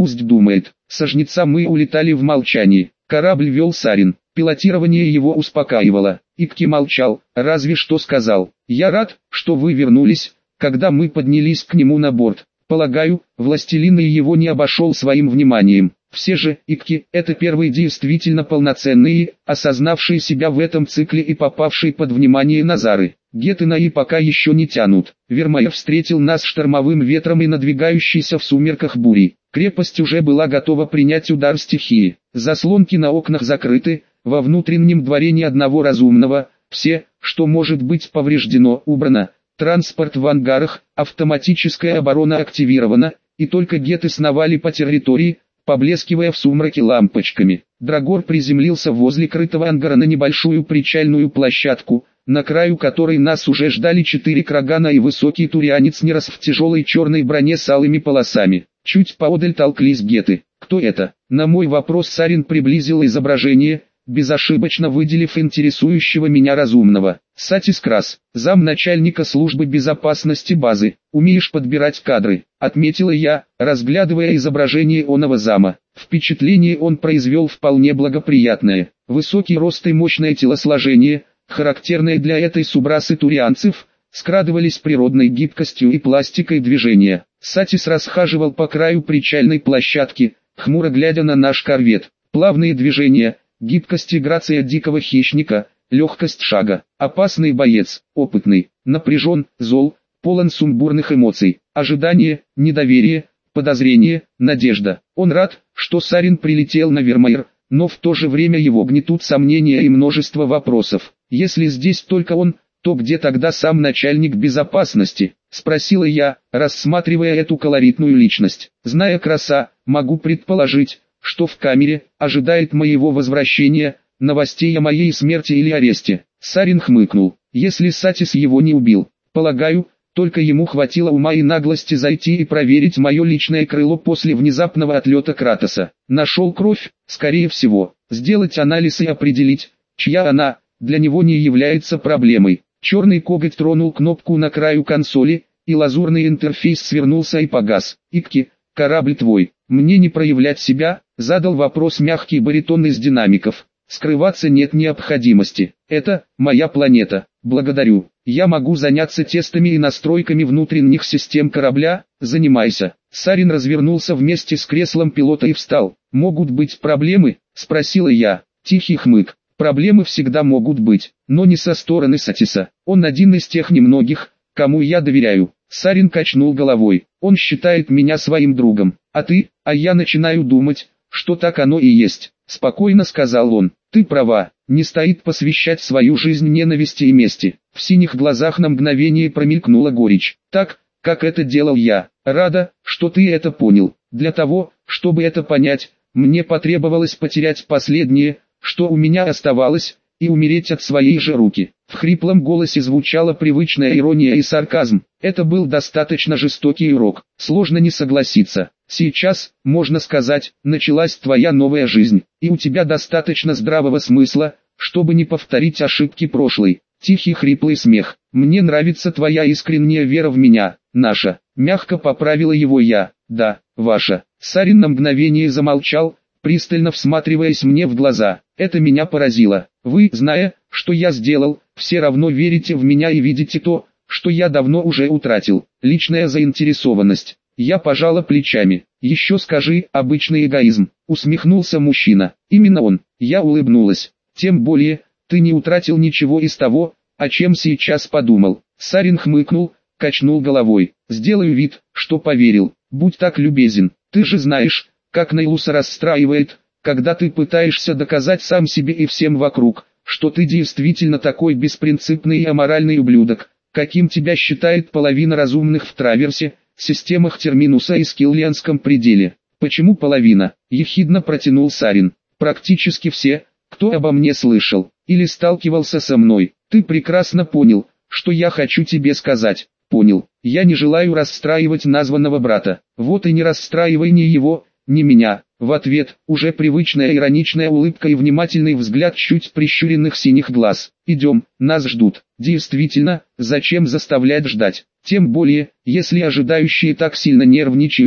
пусть думает. Со жнеца мы улетали в молчании. Корабль вел Сарин. Пилотирование его успокаивало. Икки молчал, разве что сказал: «Я рад, что вы вернулись», когда мы поднялись к нему на борт. Полагаю, властелин и его не обошел своим вниманием. Все же, Икки, это первые действительно полноценные, осознавшие себя в этом цикле и попавшие под внимание Назары. Геттена и пока еще не тянут. Вермайер встретил нас штормовым ветром и надвигающейся в сумерках бурей. Крепость уже была готова принять удар стихии. Заслонки на окнах закрыты, во внутреннем дворе ни одного разумного, все, что может быть повреждено, убрано. Транспорт в ангарах, автоматическая оборона активирована, и только гетты сновали по территории, поблескивая в сумраке лампочками. Драгор приземлился возле крытого ангара на небольшую причальную площадку, на краю которой нас уже ждали 4 крагана и высокий турианец Нерос в тяжелой черной броне с алыми полосами. Чуть поодаль толклись гетты. «Кто это?» На мой вопрос Сарин приблизил изображение, безошибочно выделив интересующего меня разумного. «Сатис Крас, замначальника службы безопасности базы. Умеешь подбирать кадры», — отметила я, разглядывая изображение оного зама. Впечатление он произвел вполне благоприятное. Высокий рост и мощное телосложение, характерные для этой субрасы турианцев, скрадывались природной гибкостью и пластикой движения. Сатис расхаживал по краю причальной площадки, хмуро глядя на наш корвет. Плавные движения, гибкость и грация дикого хищника, легкость шага. Опасный боец, опытный, напряжен, зол, полон сумбурных эмоций. Ожидание, недоверие, подозрение, надежда. Он рад, что Сарин прилетел на Вермайер, но в то же время его гнетут сомнения и множество вопросов. Если здесь только он, то где тогда сам начальник безопасности? Спросила я, рассматривая эту колоритную личность. Зная Краса, могу предположить, что в камере ожидает моего возвращения, новостей о моей смерти или аресте. Сарин хмыкнул. Если Сатис его не убил, полагаю, только ему хватило ума и наглости зайти и проверить мое личное крыло после внезапного отлета Кратоса. Нашел кровь, скорее всего. Сделать анализ и определить, чья она, для него не является проблемой. Черный коготь тронул кнопку на краю консоли, и лазурный интерфейс свернулся и погас. «Икки, корабль твой, мне не проявлять себя?» — задал вопрос мягкий баритон из динамиков. «Скрываться нет необходимости. Это моя планета. Благодарю. Я могу заняться тестами и настройками внутренних систем корабля. Занимайся». Сарин развернулся вместе с креслом пилота и встал. «Могут быть проблемы?» — спросила я. Тихий хмык. «Проблемы всегда могут быть, но не со стороны Сатиса. Он один из тех немногих, кому я доверяю». Сарин качнул головой. «Он считает меня своим другом. А ты?» «А я начинаю думать, что так оно и есть», — спокойно сказал он. «Ты права, не стоит посвящать свою жизнь ненависти и мести». В синих глазах на мгновение промелькнула горечь. «Так, как это делал я. Рада, что ты это понял. Для того, чтобы это понять, мне потребовалось потерять последнее, что у меня оставалось, и умереть от своей же руки». В хриплом голосе звучала привычная ирония и сарказм. Это был достаточно жестокий урок. Сложно не согласиться. Сейчас, можно сказать, началась твоя новая жизнь, и у тебя достаточно здравого смысла, чтобы не повторить ошибки прошлой. Тихий хриплый смех. «Мне нравится твоя искренняя вера в меня, наша». Мягко поправила его я. «Да, ваша». Сарин на мгновение замолчал, пристально всматриваясь мне в глаза. Это меня поразило. «Вы, зная, что я сделал, все равно верите в меня и видите то, что я давно уже утратил. Личная заинтересованность». Я пожала плечами. «Еще скажи, обычный эгоизм», — усмехнулся мужчина. «Именно он». Я улыбнулась. «Тем более, ты не утратил ничего из того, о чем сейчас подумал». Сарин хмыкнул, качнул головой. «Сделаю вид, что поверил. Будь так любезен. Ты же знаешь, как Нейлуса расстраивает, когда ты пытаешься доказать сам себе и всем вокруг, что ты действительно такой беспринципный и аморальный ублюдок, каким тебя считает половина разумных в Траверсе, системах Терминуса и Скиллианском пределе». «Почему половина?» — ехидно протянул Сарин. «Практически все, кто обо мне слышал, или сталкивался со мной. Ты прекрасно понял, что я хочу тебе сказать». «Понял. Я не желаю расстраивать названного брата. Вот и не расстраивай ни его, ни меня». В ответ, уже привычная ироничная улыбка и внимательный взгляд чуть прищуренных синих глаз. «Идем, нас ждут». Действительно, зачем заставлять ждать? Тем более, если ожидающие так сильно нервничают,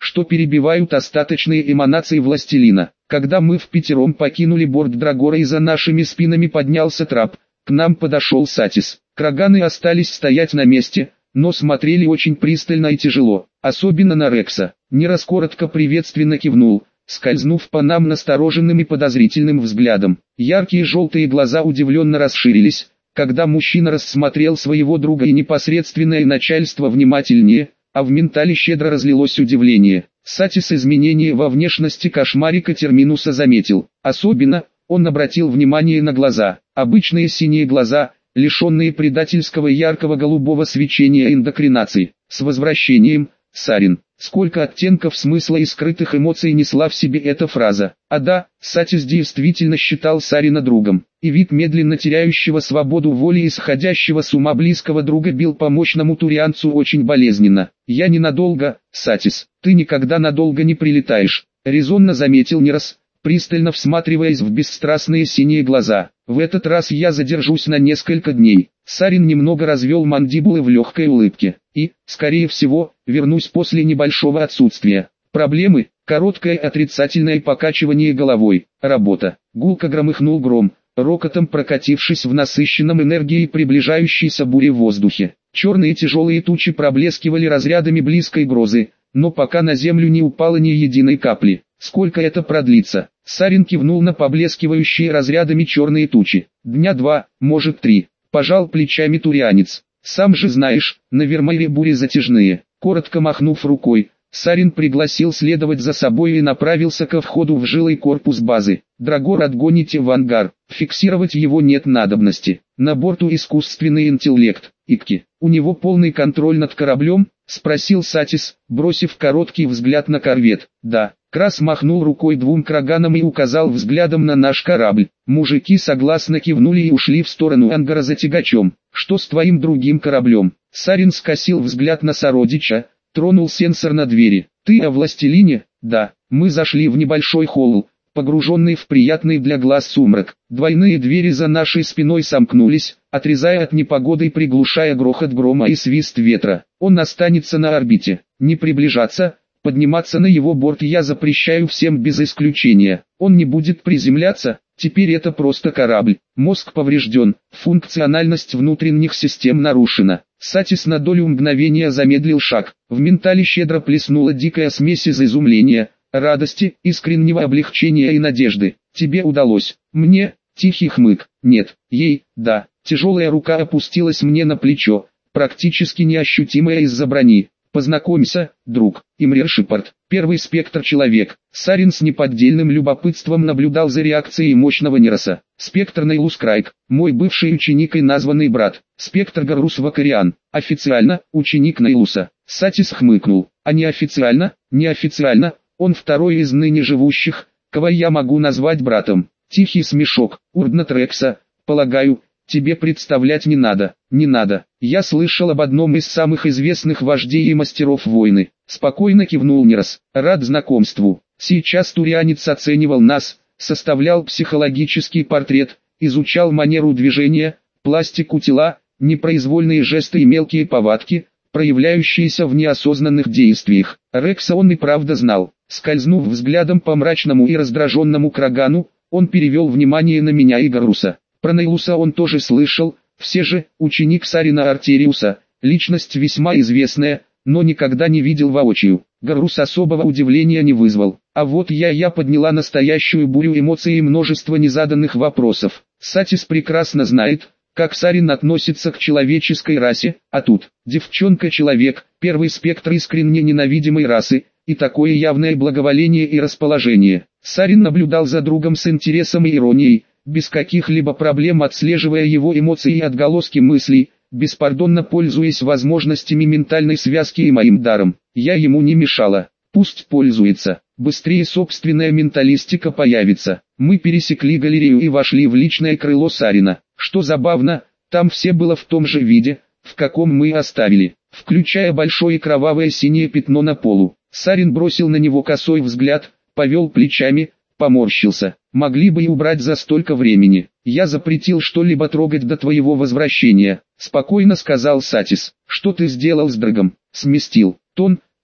что перебивают остаточные эманации властелина. Когда мы впятером покинули борт Драгора и за нашими спинами поднялся трап, к нам подошел Сатис. Краганы остались стоять на месте, но смотрели очень пристально и тяжело, особенно на Рекса. Нерас коротко приветственно кивнул, скользнув по нам настороженным и подозрительным взглядом. Яркие желтые глаза удивленно расширились, когда мужчина рассмотрел своего друга и непосредственное начальство внимательнее, а в ментале щедро разлилось удивление. Сатис изменения во внешности кошмарика Терминуса заметил. Особенно, он обратил внимание на глаза. Обычные синие глаза, лишенные предательского яркого голубого свечения эндокринации. С возвращением, Сарин. Сколько оттенков смысла и скрытых эмоций несла в себе эта фраза. А да, Сатис действительно считал Сарина другом, и вид медленно теряющего свободу воли и сходящего с ума близкого друга бил по мощному турианцу очень болезненно. «Я ненадолго, Сатис, ты никогда надолго не прилетаешь», — резонно заметил Нерас, пристально всматриваясь в бесстрастные синие глаза. «В этот раз я задержусь на несколько дней». Сарин немного развел мандибулы в легкой улыбке. «И, скорее всего, вернусь после небольшого отсутствия. Проблемы?» Короткое отрицательное покачивание головой. «Работа». Гулко громыхнул гром, рокотом прокатившись в насыщенном энергией приближающейся буре в воздухе. Черные тяжелые тучи проблескивали разрядами близкой грозы, но пока на землю не упало ни единой капли. «Сколько это продлится?» Сарин кивнул на поблескивающие разрядами черные тучи. «Дня 2, может 3. Пожал плечами турианец. «Сам же знаешь, на Вермайре бури затяжные». Коротко махнув рукой, Сарин пригласил следовать за собой и направился ко входу в жилой корпус базы. «Драгор отгоните в ангар, фиксировать его нет надобности. На борту искусственный интеллект, Икки. У него полный контроль над кораблем?» — спросил Сатис, бросив короткий взгляд на корвет. «Да». Крас махнул рукой двум краганам и указал взглядом на наш корабль. Мужики согласно кивнули и ушли в сторону ангара за тягачом. «Что с твоим другим кораблем?» Сарин скосил взгляд на сородича, тронул сенсор на двери. «Ты о властелине?» «Да». Мы зашли в небольшой холл, погруженный в приятный для глаз сумрак. Двойные двери за нашей спиной сомкнулись, отрезая от непогоды и приглушая грохот грома и свист ветра. «Он останется на орбите. Не приближаться». Подниматься на его борт я запрещаю всем без исключения. Он не будет приземляться, теперь это просто корабль. Мозг поврежден, функциональность внутренних систем нарушена». Сатис на долю мгновения замедлил шаг. В ментале щедро плеснула дикая смесь из изумления, радости, искреннего облегчения и надежды. «Тебе удалось. Мне?» Тихий хмык. «Нет. Ей?» «Да». Тяжелая рука опустилась мне на плечо, практически неощутимая из-за брони. «Познакомься, друг, Имрир Шипорт, первый спектр-человек». Сарин с неподдельным любопытством наблюдал за реакцией мощного Нераса. «Спектр Нейлус Крайк, мой бывший ученик и названный брат. Спектр Гаррус Вакариан, официально, ученик Нейлуса». Сатис хмыкнул. «А неофициально?» «Неофициально, он второй из ныне живущих, кого я могу назвать братом». Тихий смешок. «Урднат Рекса, полагаю, тебе представлять не надо». «Не надо. Я слышал об одном из самых известных вождей и мастеров войны». Спокойно кивнул Нерас. «Рад знакомству». Сейчас турианец оценивал нас, составлял психологический портрет, изучал манеру движения, пластику тела, непроизвольные жесты и мелкие повадки, проявляющиеся в неосознанных действиях. Рекса он и правда знал. Скользнув взглядом по мрачному и раздраженному Крагану, он перевел внимание на меня и Гарруса. Про Нейлуса он тоже слышал. Все же, ученик Сарина Артериуса, личность весьма известная, но никогда не видел воочию. Гаррус особого удивления не вызвал. А вот я подняла настоящую бурю эмоций и множество незаданных вопросов. Сатис прекрасно знает, как Сарин относится к человеческой расе, а тут, девчонка-человек, первый спектр искренне ненавидимой расы, и такое явное благоволение и расположение. Сарин наблюдал за другом с интересом и иронией, без каких-либо проблем отслеживая его эмоции и отголоски мыслей, беспардонно пользуясь возможностями ментальной связки и моим даром. Я ему не мешала. Пусть пользуется. Быстрее собственная менталистика появится. Мы пересекли галерею и вошли в личное крыло Сарина. Что забавно, там все было в том же виде, в каком мы оставили, включая большое кровавое синее пятно на полу. Сарин бросил на него косой взгляд, повел плечами, поморщился. «Могли бы и убрать за столько времени. Я запретил что-либо трогать до твоего возвращения», — спокойно сказал Сатис. «Что ты сделал с Драгом?» «Сместил». Тон,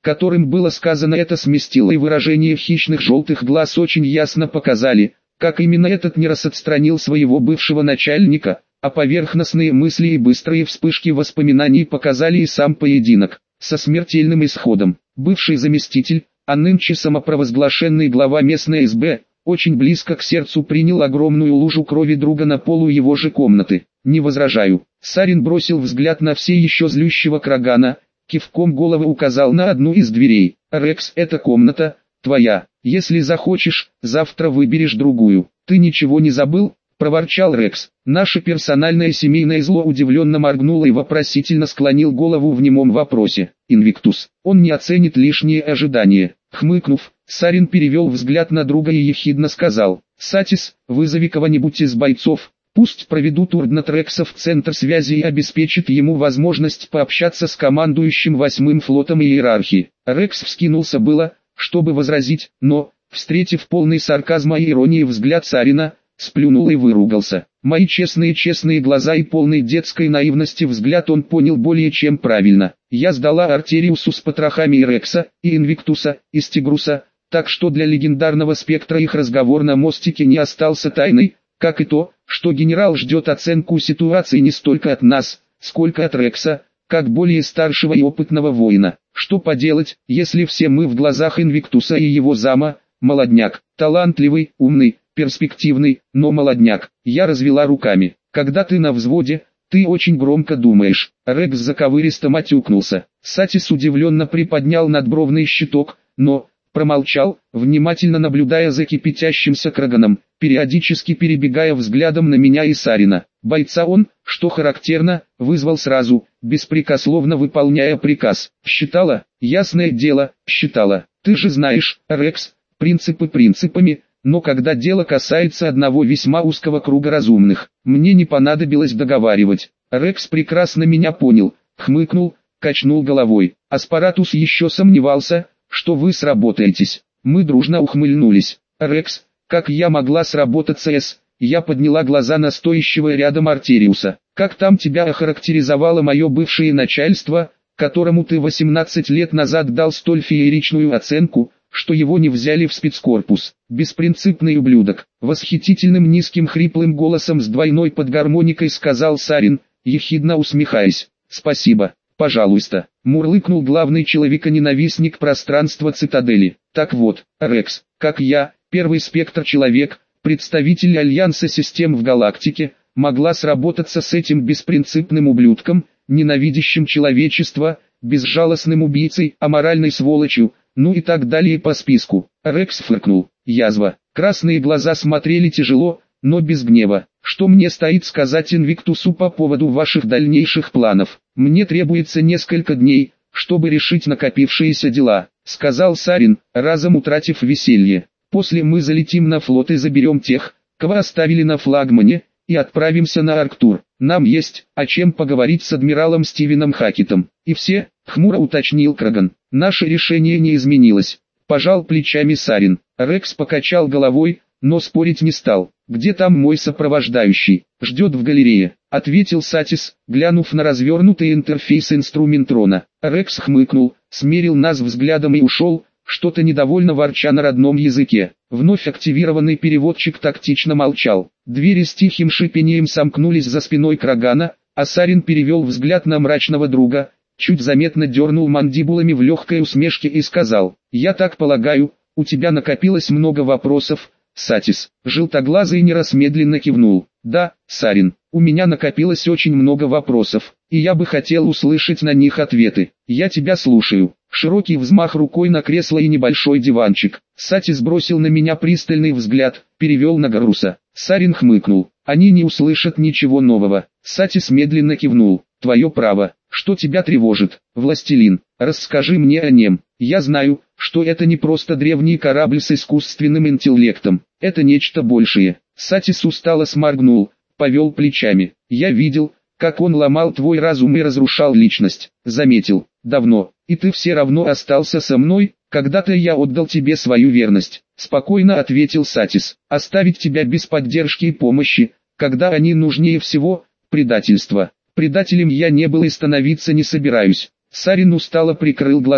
которым было сказано это сместило, и выражение хищных желтых глаз очень ясно показали, как именно этот не раз отстранил своего бывшего начальника, а поверхностные мысли и быстрые вспышки воспоминаний показали и сам поединок, со смертельным исходом. Бывший заместитель, а нынче самопровозглашенный глава местной СБ, очень близко к сердцу принял огромную лужу крови друга на полу его же комнаты. «Не возражаю». Сарин бросил взгляд на все еще злющего Крагана, кивком головы указал на одну из дверей. «Рекс, эта комната твоя. Если захочешь, завтра выберешь другую». «Ты ничего не забыл?» — проворчал Рекс. Наше персональное семейное зло удивленно моргнуло и вопросительно склонил голову в немом вопросе. «Инвиктус, он не оценит лишние ожидания». Хмыкнув, Сарин перевел взгляд на друга и ехидно сказал: «Сатис, вызови кого-нибудь из бойцов, пусть проведут Урднат Рекса в центр связи и обеспечит ему возможность пообщаться с командующим 8-м флотом иерархии». Рекс вскинулся было, чтобы возразить, но, встретив полный сарказма и иронии взгляд Сарина, сплюнул и выругался. Мои честные глаза и полный детской наивности взгляд он понял более чем правильно. Я сдала Артериусу с потрохами и Рекса, и Инвиктуса, и Стигруса, так что для легендарного спектра их разговор на мостике не остался тайной, как и то, что генерал ждет оценку ситуации не столько от нас, сколько от Рекса, как более старшего и опытного воина. Что поделать, если все мы в глазах Инвиктуса и его зама, молодняк, талантливый, умный, перспективный, но молодняк. Я развела руками. Когда ты на взводе, ты очень громко думаешь. Рекс заковыристо матюкнулся. Сатис удивленно приподнял надбровный щиток, но промолчал, внимательно наблюдая за кипятящимся Краганом, периодически перебегая взглядом на меня и Сарина. Бойца он, что характерно, вызвал сразу, беспрекословно выполняя приказ. Считала? Ясное дело, считала. Ты же знаешь, Рекс, принципы принципами, но когда дело касается одного весьма узкого круга разумных, мне не понадобилось договаривать. Рекс прекрасно меня понял, хмыкнул, качнул головой. Аспаратус еще сомневался, что вы сработаетесь. Мы дружно ухмыльнулись. Рекс, как я могла сработаться с... Я подняла глаза на стоящего рядом Артериуса. Как там тебя охарактеризовало мое бывшее начальство, которому ты 18 лет назад дал столь фееричную оценку, что его не взяли в спецкорпус? Беспринципный ублюдок. Восхитительным низким хриплым голосом с двойной подгармоникой сказал Сарин, ехидно усмехаясь. «Спасибо, пожалуйста», мурлыкнул главный человеконенавистник пространства цитадели. Так вот, Рекс, как я, первый спектр-человек, представитель Альянса систем в галактике, могла сработаться с этим беспринципным ублюдком, ненавидящим человечество, безжалостным убийцей, аморальной сволочью, ну и так далее по списку. Рекс фыркнул. Язва. Красные глаза смотрели тяжело, но без гнева. Что мне стоит сказать Инвиктусу по поводу ваших дальнейших планов? Мне требуется несколько дней, чтобы решить накопившиеся дела, сказал Сарин, разом утратив веселье. После мы залетим на флот и заберем тех, кого оставили на флагмане, и отправимся на Арктур. Нам есть о чем поговорить с адмиралом Стивеном Хакетом. И все, хмуро уточнил Краган. Наше решение не изменилось. Пожал плечами Сарин. Рекс покачал головой, но спорить не стал. «Где там мой сопровождающий?» «Ждет в галерее», — ответил Сатис, глянув на развернутый интерфейс инструментрона. Рекс хмыкнул, смерил нас взглядом и ушел, что-то недовольно ворча на родном языке. Вновь активированный переводчик тактично молчал. Двери с тихим шипением сомкнулись за спиной Крагана, а Сарин перевел взгляд на мрачного друга, чуть заметно дернул мандибулами в легкой усмешке и сказал: «Я так полагаю, у тебя накопилось много вопросов, Сатис». Желтоглазый не раз медленно кивнул. «Да, Сарин, у меня накопилось очень много вопросов, и я бы хотел услышать на них ответы. Я тебя слушаю». Широкий взмах рукой на кресло и небольшой диванчик. Сатис бросил на меня пристальный взгляд, перевел на Гаруса. Сарин хмыкнул. «Они не услышат ничего нового». Сатис медленно кивнул. «Твое право. Что тебя тревожит, властелин? Расскажи мне о нем. Я знаю, что это не просто древний корабль с искусственным интеллектом. Это нечто большее». Сатис устало сморгнул, повел плечами. «Я видел, как он ломал твой разум и разрушал личность. Заметил. Давно. И ты все равно остался со мной, когда-то я отдал тебе свою верность», — спокойно ответил Сатис. «Оставить тебя без поддержки и помощи, когда они нужнее всего, предательство. Предателем я не был и становиться не собираюсь». Сарин устало прикрыл глаза.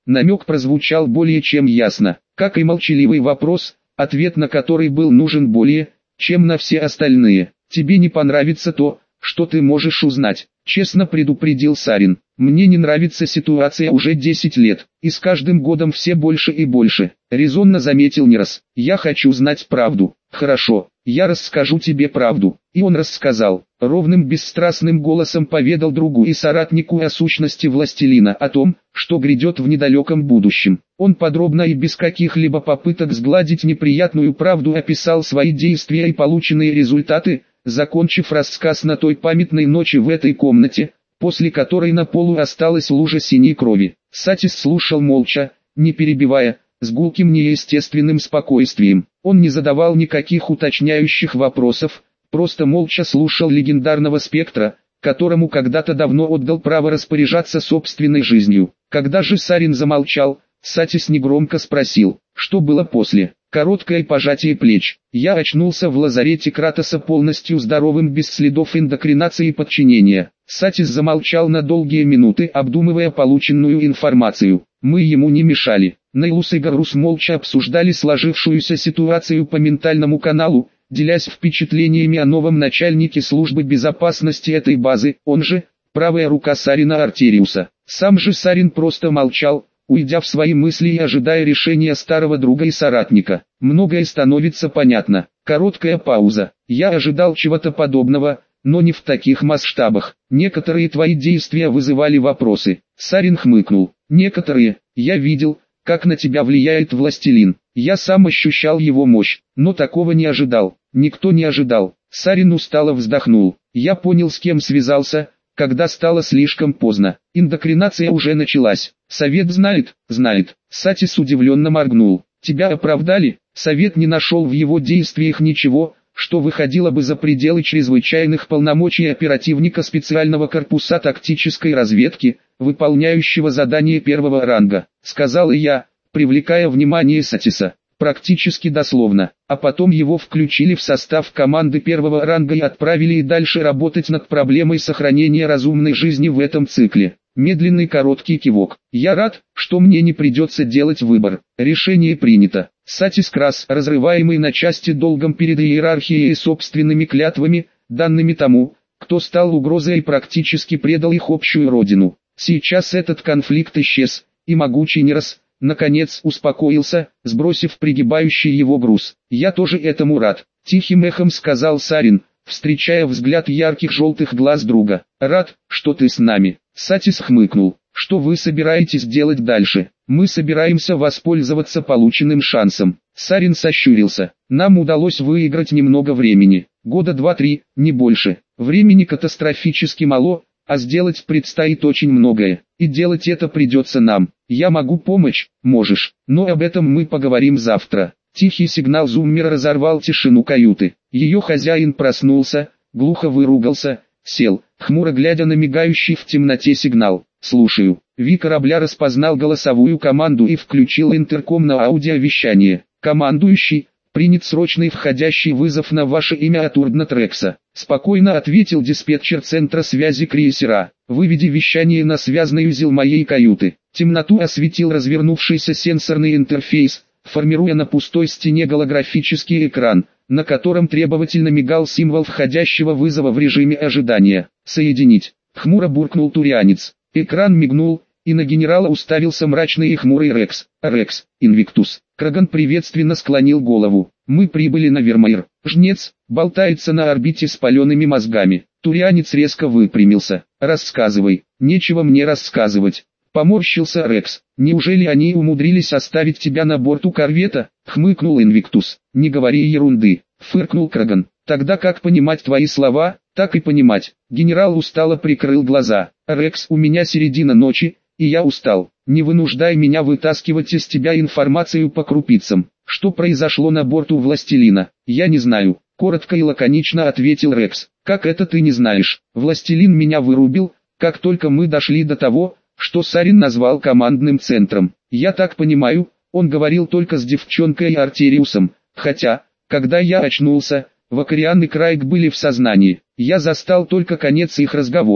Намек прозвучал более чем ясно, как и молчаливый вопрос, ответ на который был нужен более, чем на все остальные. «Тебе не понравится то, что ты можешь узнать», — честно предупредил Сарин. «Мне не нравится ситуация уже 10 лет, и с каждым годом все больше и больше», — резонно заметил Нерас. «Я хочу знать правду». «Хорошо, я расскажу тебе правду». И он рассказал. Ровным бесстрастным голосом поведал другу и соратнику о сущности властелина, о том, что грядет в недалеком будущем. Он подробно и без каких-либо попыток сгладить неприятную правду описал свои действия и полученные результаты, закончив рассказ на той памятной ночи в этой комнате, после которой на полу осталась лужа синей крови. Сатис слушал молча, не перебивая, с гулким неестественным спокойствием. Он не задавал никаких уточняющих вопросов, просто молча слушал легендарного спектра, которому когда-то давно отдал право распоряжаться собственной жизнью. Когда же Сарин замолчал, Сатис негромко спросил, что было после. Короткое пожатие плеч. Я очнулся в лазарете Кратоса полностью здоровым без следов эндокринации и подчинения. Сатис замолчал на долгие минуты, обдумывая полученную информацию. Мы ему не мешали. Нейлус и Гарус молча обсуждали сложившуюся ситуацию по ментальному каналу, делясь впечатлениями о новом начальнике службы безопасности этой базы, он же, правая рука Сарина Артериуса. Сам же Сарин просто молчал, уйдя в свои мысли и ожидая решения старого друга и соратника. Многое становится понятно. Короткая пауза. Я ожидал чего-то подобного, но не в таких масштабах. Некоторые твои действия вызывали вопросы. Сарин хмыкнул. Некоторые, я видел, как на тебя влияет властелин. Я сам ощущал его мощь, но такого не ожидал. Никто не ожидал. Сарин устало вздохнул. Я понял, с кем связался, когда стало слишком поздно. Эндокринация уже началась. Совет знает? Знает. Сатис удивленно моргнул. Тебя оправдали? Совет не нашел в его действиях ничего, что выходило бы за пределы чрезвычайных полномочий оперативника специального корпуса тактической разведки, выполняющего задание первого ранга, сказал я, привлекая внимание Сатиса. Практически дословно, а потом его включили в состав команды первого ранга и отправили и дальше работать над проблемой сохранения разумной жизни в этом цикле. Медленный короткий кивок. Я рад, что мне не придется делать выбор. Решение принято. Сатис Крас, разрываемый на части долгом перед иерархией и собственными клятвами, данными тому, кто стал угрозой и практически предал их общую родину. Сейчас этот конфликт исчез, и могучий Нерас, наконец, успокоился, сбросив пригибающий его груз. «Я тоже этому рад», — тихим эхом сказал Сарин, встречая взгляд ярких желтых глаз друга. «Рад, что ты с нами». Сатис хмыкнул. «Что вы собираетесь делать дальше?» «Мы собираемся воспользоваться полученным шансом». Сарин сощурился. «Нам удалось выиграть немного времени. Года 2-3, не больше. Времени катастрофически мало, а сделать предстоит очень многое. И делать это придется нам. Я могу помочь, можешь, но об этом мы поговорим завтра». Тихий сигнал зуммера разорвал тишину каюты. Ее хозяин проснулся, глухо выругался, сел, хмуро глядя на мигающий в темноте сигнал. «Слушаю». Ви корабля распознал голосовую команду и включил интерком на аудиовещание. «Командующий, принят срочный входящий вызов на ваше имя от Урдна Трекса», — спокойно ответил диспетчер центра связи крейсера. «Выведи вещание на связной узел моей каюты». Темноту осветил развернувшийся сенсорный интерфейс, формируя на пустой стене голографический экран, на котором требовательно мигал символ входящего вызова в режиме ожидания. «Соединить», — хмуро буркнул турианец. Экран мигнул, и на генерала уставился мрачный и хмурый Рекс. «Рекс, Инвиктус». Краган приветственно склонил голову. «Мы прибыли на Вермаир. Жнец болтается на орбите с палеными мозгами». Турианец резко выпрямился. «Рассказывай». «Нечего мне рассказывать». Поморщился Рекс. «Неужели они умудрились оставить тебя на борту корвета?» Хмыкнул Инвиктус. «Не говори ерунды», фыркнул Краган. «Тогда как понимать твои слова?» «Так и понимать». Генерал устало прикрыл глаза. «Рекс, у меня середина ночи, и я устал. Не вынуждай меня вытаскивать из тебя информацию по крупицам. Что произошло на борту Властелина?» «Я не знаю», коротко и лаконично ответил Рекс. «Как это ты не знаешь? Властелин меня вырубил, как только мы дошли до того, что Сарин назвал командным центром. Я так понимаю, он говорил только с девчонкой и Артериусом, хотя, когда я очнулся, Вакариан и Крайг были в сознании. Я застал только конец их разговора.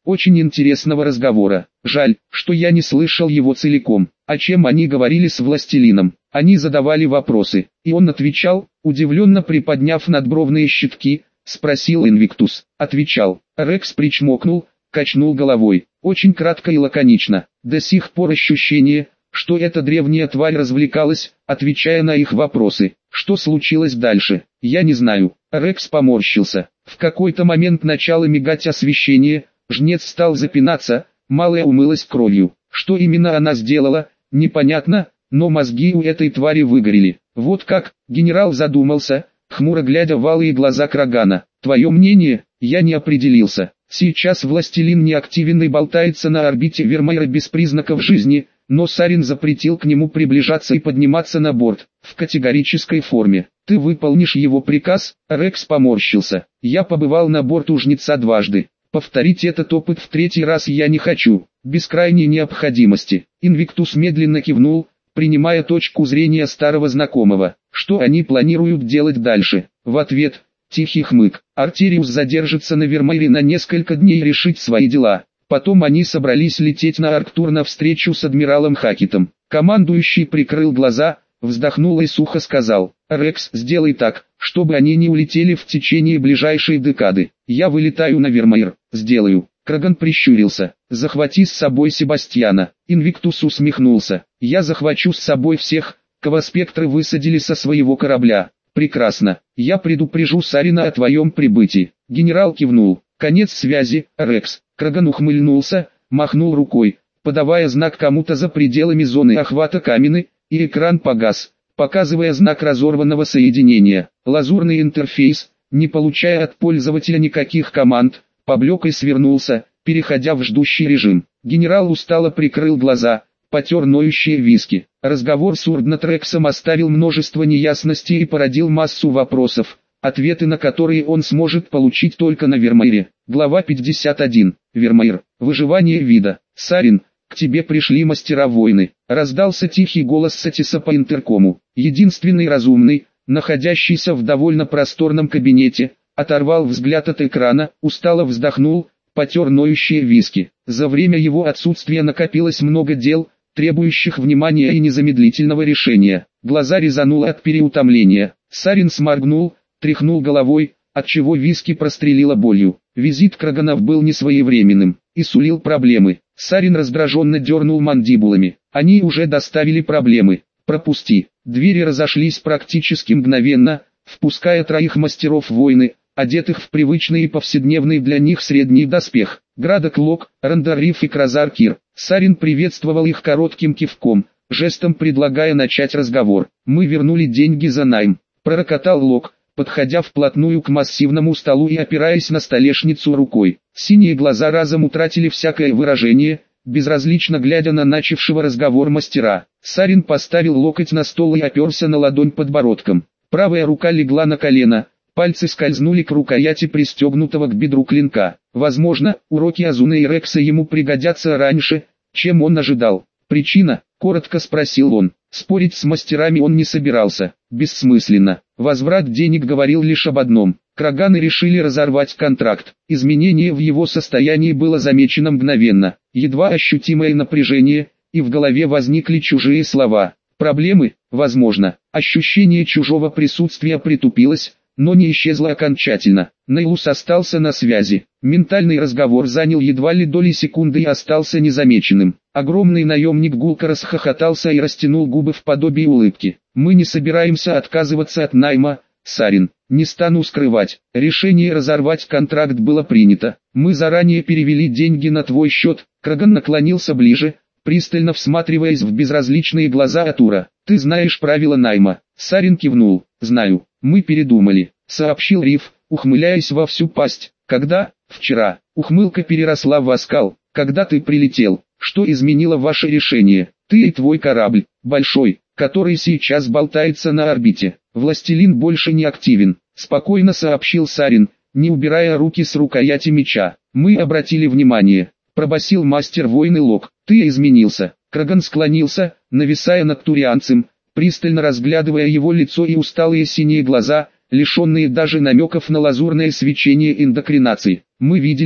очень интересного разговора. Жаль, что я не слышал его целиком. О чем они говорили с властелином? Они задавали вопросы, и он отвечал, удивленно приподняв надбровные щитки, спросил Инвиктус. Отвечал. Рекс причмокнул, качнул головой. Очень кратко и лаконично. До сих пор ощущение, что эта древняя тварь развлекалась, отвечая на их вопросы. Что случилось дальше, я не знаю. Рекс поморщился. В какой-то момент начало мигать освещение, жнец стал запинаться, малая умылась кровью. Что именно она сделала, непонятно, но мозги у этой твари выгорели. Вот как, генерал задумался, хмуро глядя в алые глаза Крагана. Твое мнение? Я не определился. Сейчас властелин неактивен и болтается на орбите Вермайра без признаков жизни, но Сарин запретил к нему приближаться и подниматься на борт, в категорической форме. Ты выполнишь его приказ? Рекс поморщился. Я побывал на борту жнеца дважды. Повторить этот опыт в третий раз я не хочу, без крайней необходимости. Инвиктус медленно кивнул, принимая точку зрения старого знакомого. Что они планируют делать дальше? В ответ, тихий хмык. Артериус задержится на Вермайре на несколько дней и решить свои дела. Потом они собрались лететь на Арктур на встречу с адмиралом Хакетом. Командующий прикрыл глаза, вздохнул и сухо сказал: «Рекс, сделай так, чтобы они не улетели в течение ближайшей декады. Я вылетаю на Вермайр». «Сделаю». Краган прищурился. «Захвати с собой Себастьяна». Инвиктус усмехнулся. «Я захвачу с собой всех, кого спектры высадили со своего корабля». «Прекрасно. Я предупрежу Сарина о твоем прибытии». Генерал кивнул. «Конец связи, Рекс». Краган ухмыльнулся, махнул рукой, подавая знак кому-то за пределами зоны охвата камины, и экран погас, показывая знак разорванного соединения. Лазурный интерфейс, не получая от пользователя никаких команд, поблек и свернулся, переходя в ждущий режим. Генерал устало прикрыл глаза, потер ноющие виски. Разговор с Урднатрексом оставил множество неясностей и породил массу вопросов, ответы на которые он сможет получить только на Вермайре. Глава 51. Вермайр. Выживание вида. Сарин, к тебе пришли мастера войны. Раздался тихий голос Сатиса по интеркому. Единственный разумный, находящийся в довольно просторном кабинете, оторвал взгляд от экрана, устало вздохнул, потер ноющие виски. За время его отсутствия накопилось много дел, требующих внимания и незамедлительного решения. Глаза резануло от переутомления. Сарин сморгнул, тряхнул головой, отчего виски прострелило болью. Визит Краганов был несвоевременным и сулил проблемы. Сарин раздраженно дернул мандибулами. Они уже доставили проблемы. Пропусти. Двери разошлись практически мгновенно, впуская троих мастеров войны, одетых в привычный и повседневный для них средний доспех. Градок Лок, Рандариф и Кразар Кир. Сарин приветствовал их коротким кивком, жестом предлагая начать разговор. «Мы вернули деньги за найм», — пророкотал Лок, подходя вплотную к массивному столу и опираясь на столешницу рукой. Синие глаза разом утратили всякое выражение, безразлично глядя на начавшего разговор мастера. Сарин поставил локоть на стол и оперся на ладонь подбородком. Правая рука легла на колено, пальцы скользнули к рукояти пристегнутого к бедру клинка. Возможно, уроки Азуны и Рекса ему пригодятся раньше, чем он ожидал. «Причина?» — коротко спросил он. Спорить с мастерами он не собирался. Бессмысленно. Возврат денег говорил лишь об одном. Краганы решили разорвать контракт. Изменение в его состоянии было замечено мгновенно. Едва ощутимое напряжение, и в голове возникли чужие слова. Проблемы? Возможно. Ощущение чужого присутствия притупилось, но не исчезло окончательно. Нейлус остался на связи. Ментальный разговор занял едва ли доли секунды и остался незамеченным. Огромный наемник гулко расхохотался и растянул губы в подобии улыбки. «Мы не собираемся отказываться от найма, Сарин. Не стану скрывать. Решение разорвать контракт было принято. Мы заранее перевели деньги на твой счет». Краган наклонился ближе, пристально всматриваясь в безразличные глаза Атура. «Ты знаешь правила найма?» Сарин кивнул. «Знаю. Мы передумали», — сообщил Риф, ухмыляясь во всю пасть. «Когда?» «Вчера». Ухмылка переросла в оскал. «Когда ты прилетел? Что изменило ваше решение? Ты и твой корабль, большой, который сейчас болтается на орбите. Властелин больше не активен», — спокойно сообщил Сарин, не убирая руки с рукояти меча. «Мы обратили внимание», — пробасил мастер войны Лок. «Ты изменился». Краган склонился, нависая над турианцем, пристально разглядывая его лицо и усталые синие глаза, лишенные даже намеков на лазурное свечение эндокринации. «Мы видели,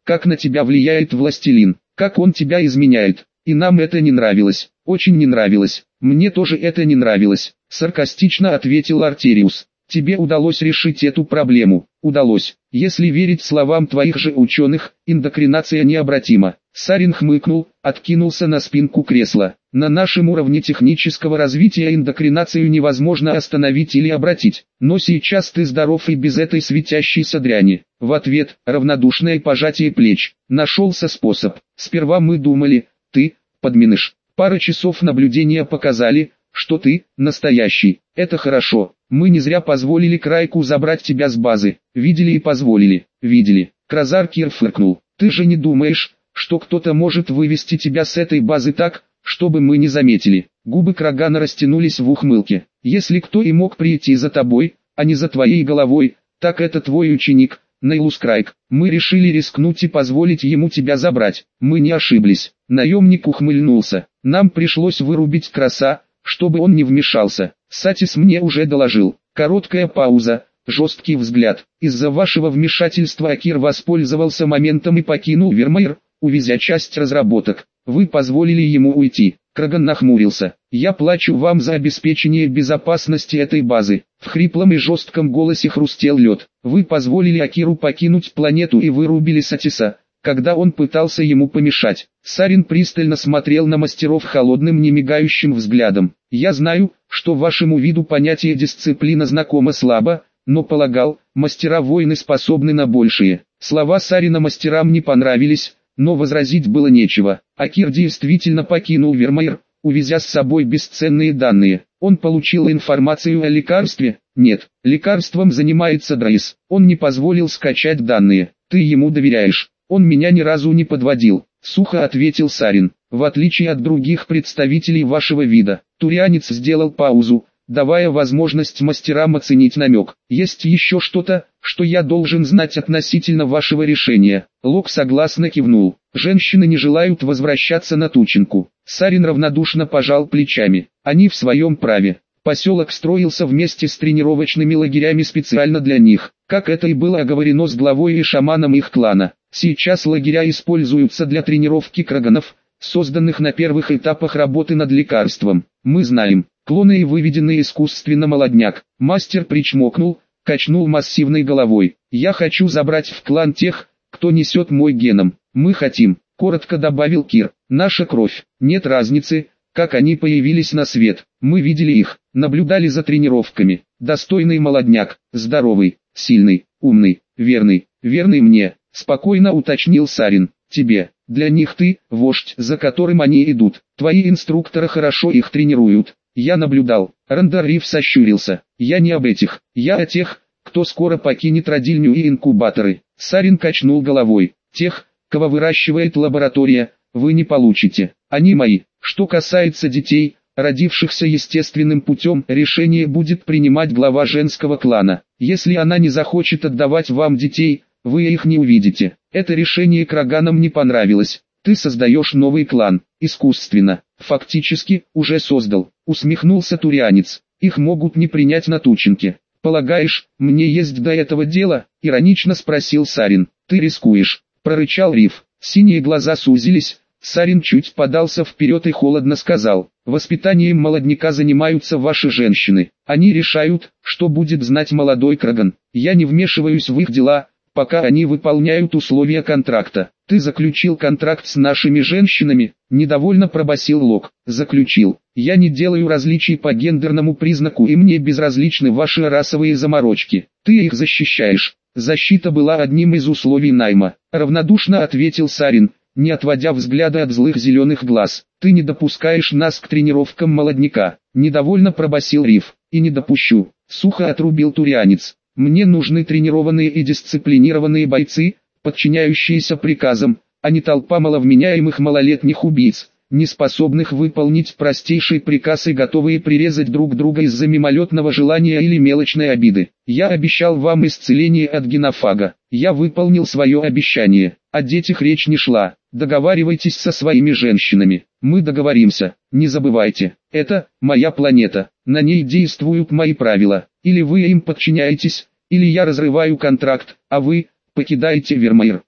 как на тебя влияет властелин, как он тебя изменяет. И нам это не нравилось, очень не нравилось. Мне тоже это не нравилось, саркастично ответил Артериус. Тебе удалось решить эту проблему. Удалось. Если верить словам твоих же ученых, эндокринация необратима. Сарин хмыкнул, откинулся на спинку кресла. На нашем уровне технического развития эндокринацию невозможно остановить или обратить. Но сейчас ты здоров и без этой светящейся дряни. В ответ, равнодушное пожатие плеч. Нашелся способ. Сперва мы думали, ты подменыш. Пара часов наблюдения показали, что ты настоящий. Это хорошо. Мы не зря позволили Крайку забрать тебя с базы. Видели и позволили. Видели. Кразар Кир фыркнул. Ты же не думаешь, что кто-то может вывести тебя с этой базы так, чтобы мы не заметили? Губы Крагана растянулись в ухмылке. Если кто и мог прийти за тобой, а не за твоей головой, так это твой ученик, Нейлус Крайк. Мы решили рискнуть и позволить ему тебя забрать. Мы не ошиблись. Наемник ухмыльнулся. Нам пришлось вырубить Краса, чтобы он не вмешался. Сатис мне уже доложил. Короткая пауза, жесткий взгляд. Из-за вашего вмешательства Акир воспользовался моментом и покинул Вермеер, увезя часть разработок. Вы позволили ему уйти. Краган нахмурился. Я плачу вам за обеспечение безопасности этой базы. В хриплом и жестком голосе хрустел лед. Вы позволили Акиру покинуть планету и вырубили Сатиса, когда он пытался ему помешать. Сарин пристально смотрел на мастеров холодным немигающим взглядом. Я знаю, что вашему виду понятие дисциплина знакомо слабо, но полагал, мастера-воины способны на большее. Слова Сарина мастерам не понравились, но возразить было нечего. Акир действительно покинул Вермеер, увезя с собой бесценные данные. Он получил информацию о лекарстве? Нет, лекарством занимается Дрейс. Он не позволил скачать данные. Ты ему доверяешь? Он меня ни разу не подводил, сухо ответил Сарин. В отличие от других представителей вашего вида. Турианец сделал паузу, давая возможность мастерам оценить намек. Есть еще что-то, что я должен знать относительно вашего решения? Лок согласно кивнул. Женщины не желают возвращаться на Тучинку. Сарин равнодушно пожал плечами. Они в своем праве. Поселок строился вместе с тренировочными лагерями специально для них, как это и было оговорено с главой и шаманом их клана. Сейчас лагеря используются для тренировки краганов, созданных на первых этапах работы над лекарством. Мы знаем, клоны и выведенный искусственно молодняк. Мастер причмокнул, качнул массивной головой. Я хочу забрать в клан тех, кто несет мой геном. Мы хотим, коротко добавил Кир. Наша кровь. Нет разницы, как они появились на свет. Мы видели их, наблюдали за тренировками. Достойный молодняк, здоровый, сильный, умный, верный мне. Спокойно уточнил Сарин. Тебе, для них ты, вождь, за которым они идут. Твои инструкторы хорошо их тренируют. Я наблюдал. Рандариф сощурился. Я не об этих. Я о тех, кто скоро покинет родильню и инкубаторы. Сарин качнул головой. Тех, кого выращивает лаборатория, вы не получите. Они мои. Что касается детей, родившихся естественным путем, решение будет принимать глава женского клана. Если она не захочет отдавать вам детей, вы их не увидите. Это решение Краганам не понравилось. Ты создаешь новый клан, искусственно. Фактически, уже создал. Усмехнулся Турианец. Их могут не принять на Тучинке. Полагаешь, мне есть до этого дело? Иронично спросил Сарин. Ты рискуешь, прорычал Риф. Синие глаза сузились. Сарин чуть подался вперед и холодно сказал. Воспитанием молодняка занимаются ваши женщины. Они решают, что будет знать молодой Краган. Я не вмешиваюсь в их дела, пока они выполняют условия контракта. Ты заключил контракт с нашими женщинами? Недовольно пробасил Лок. Заключил. Я не делаю различий по гендерному признаку и мне безразличны ваши расовые заморочки. Ты их защищаешь. Защита была одним из условий найма. Равнодушно ответил Сарин, не отводя взгляда от злых зеленых глаз. Ты не допускаешь нас к тренировкам молодняка. Недовольно пробасил Риф. И не допущу. Сухо отрубил Турианец. Мне нужны тренированные и дисциплинированные бойцы, подчиняющиеся приказам, а не толпа маловменяемых малолетних убийц, не способных выполнить простейший приказ и готовые прирезать друг друга из-за мимолетного желания или мелочной обиды. Я обещал вам исцеление от генофага. Я выполнил свое обещание. О детях речь не шла. Договаривайтесь со своими женщинами. Мы договоримся. Не забывайте, это моя планета. На ней действуют мои правила. Или вы им подчиняетесь, или я разрываю контракт, а вы покидаете Вермеер.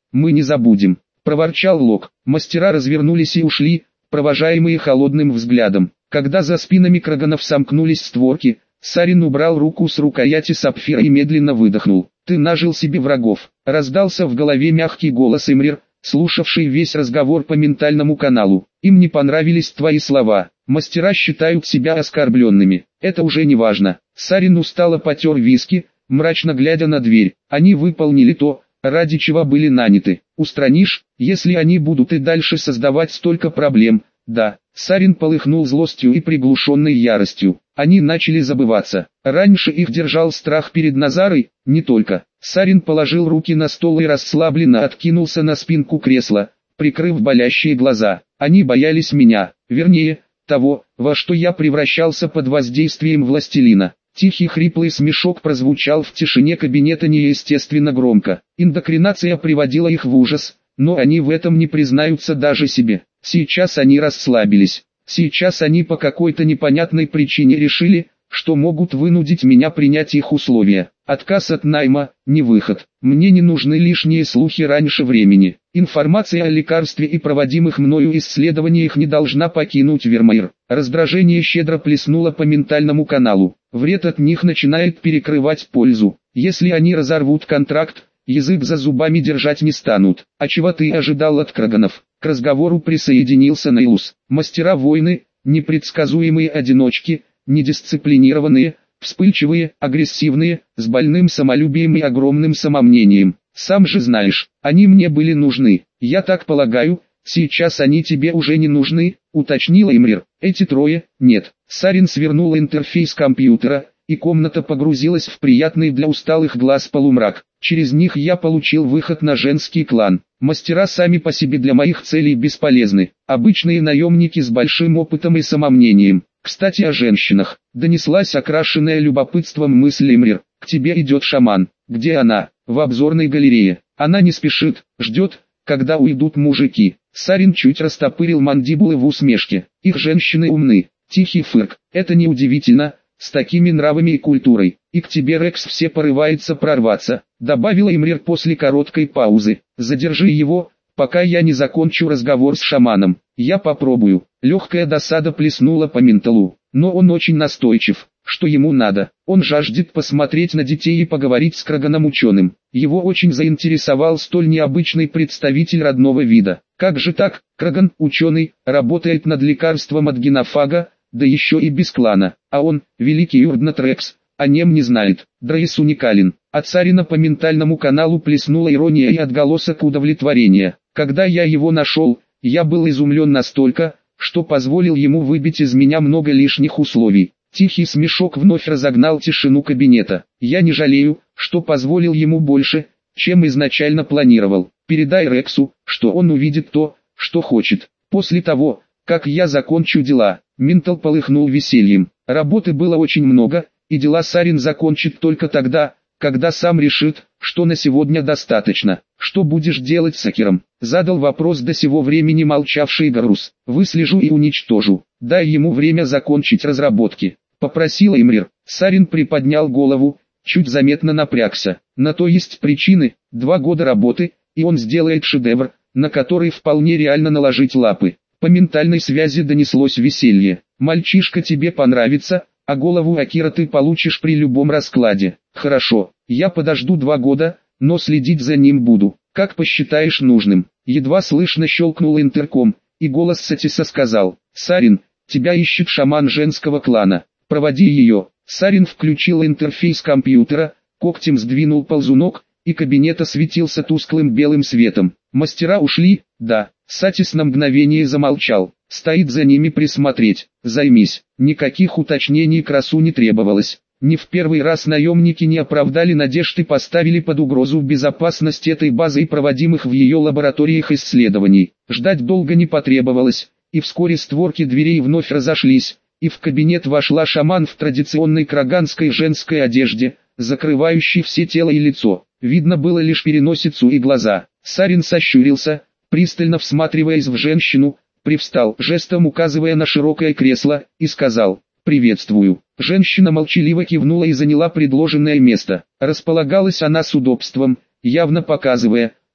мы не забудем», — проворчал Лок. Мастера развернулись и ушли, провожаемые холодным взглядом. Когда за спинами Краганов сомкнулись створки, Сарин убрал руку с рукояти сапфира и медленно выдохнул. «Ты нажил себе врагов», — раздался в голове мягкий голос Имрир, слушавший весь разговор по ментальному каналу. «Им не понравились твои слова. Мастера считают себя оскорбленными. Это уже не важно». Сарин устало потер виски, мрачно глядя на дверь. «Они выполнили то, ради чего были наняты. Устранишь, если они будут и дальше создавать столько проблем?» «Да». Сарин полыхнул злостью и приглушенной яростью. Они начали забываться. Раньше их держал страх перед Назарой, не только. Сарин положил руки на стол и расслабленно откинулся на спинку кресла, прикрыв болящие глаза. Они боялись меня, вернее, того, во что я превращался под воздействием властелина. Тихий хриплый смешок прозвучал в тишине кабинета неестественно громко. Индокринация приводила их в ужас, но они в этом не признаются даже себе. Сейчас они расслабились. Сейчас они по какой-то непонятной причине решили, что могут вынудить меня принять их условия. Отказ от найма – не выход. Мне не нужны лишние слухи раньше времени. Информация о лекарстве и проводимых мною исследованиях не должна покинуть Вермеер. Раздражение щедро плеснуло по ментальному каналу. Вред от них начинает перекрывать пользу. Если они разорвут контракт, язык за зубами держать не станут. А чего ты ожидал от Краганов? К разговору присоединился Нейлус. Мастера-воины, непредсказуемые одиночки, недисциплинированные, вспыльчивые, агрессивные, с больным самолюбием и огромным самомнением. Сам же знаешь, они мне были нужны. Я так полагаю, сейчас они тебе уже не нужны, уточнила Имрир. Эти трое, нет. Сарин свернул интерфейс компьютера, и комната погрузилась в приятный для усталых глаз полумрак. Через них я получил выход на женский клан. Мастера сами по себе для моих целей бесполезны. Обычные наемники с большим опытом и самомнением. Кстати, о женщинах. Донеслась окрашенная любопытством мысль Имрир. К тебе идет шаман. Где она? В обзорной галерее. Она не спешит, ждет, когда уйдут мужики. Сарин чуть растопырил мандибулы в усмешке. Их женщины умны. Тихий фырк. Это неудивительно. С такими нравами и культурой. И к тебе, Рекс, все порывается прорваться, добавила Имрир после короткой паузы. Задержи его, пока я не закончу разговор с шаманом. Я попробую. Легкая досада плеснула по менталу. Но он очень настойчив. Что ему надо? Он жаждет посмотреть на детей и поговорить с Краганом-ученым. Его очень заинтересовал столь необычный представитель родного вида. Как же так? Краган-ученый, работает над лекарством от генофага, да еще и без клана. А он, великий Юрднат Рекс, о нем не знает. Дрейс уникален. От Сарина по ментальному каналу плеснула ирония и отголосок удовлетворения. Когда я его нашел, я был изумлен настолько, что позволил ему выбить из меня много лишних условий. Тихий смешок вновь разогнал тишину кабинета. Я не жалею, что позволил ему больше, чем изначально планировал. Передай Рексу, что он увидит то, что хочет. После того, как я закончу дела. Ментал полыхнул весельем. Работы было очень много, и дела Сарин закончит только тогда, когда сам решит, что на сегодня достаточно. Что будешь делать с Акером? Задал вопрос до сего времени молчавший Гарус. Выслежу и уничтожу. Дай ему время закончить разработки. Попросила Имрир. Сарин приподнял голову, чуть заметно напрягся. На то есть причины. 2 года работы, и он сделает шедевр, на который вполне реально наложить лапы. По ментальной связи донеслось веселье. Мальчишка тебе понравится, а голову Акира ты получишь при любом раскладе. Хорошо, я подожду 2 года, но следить за ним буду. Как посчитаешь нужным? Едва слышно щелкнул интерком, и голос Сатиса сказал. Сарин, тебя ищет шаман женского клана. Проводи ее. Сарин включил интерфейс компьютера, когтем сдвинул ползунок, и кабинет осветился тусклым белым светом. Мастера ушли, да. Сатис на мгновение замолчал. Стоит за ними присмотреть. Займись. Никаких уточнений Красу не требовалось. Не в первый раз наемники не оправдали надежд и поставили под угрозу безопасность этой базы и проводимых в ее лабораториях исследований. Ждать долго не потребовалось, и вскоре створки дверей вновь разошлись, и в кабинет вошла шаман в традиционной краганской женской одежде, закрывающей все тело и лицо. Видно было лишь переносицу и глаза. Сарин сощурился, пристально всматриваясь в женщину, привстал, жестом указывая на широкое кресло, и сказал «Приветствую». Женщина молчаливо кивнула и заняла предложенное место. Располагалась она с удобством, явно показывая,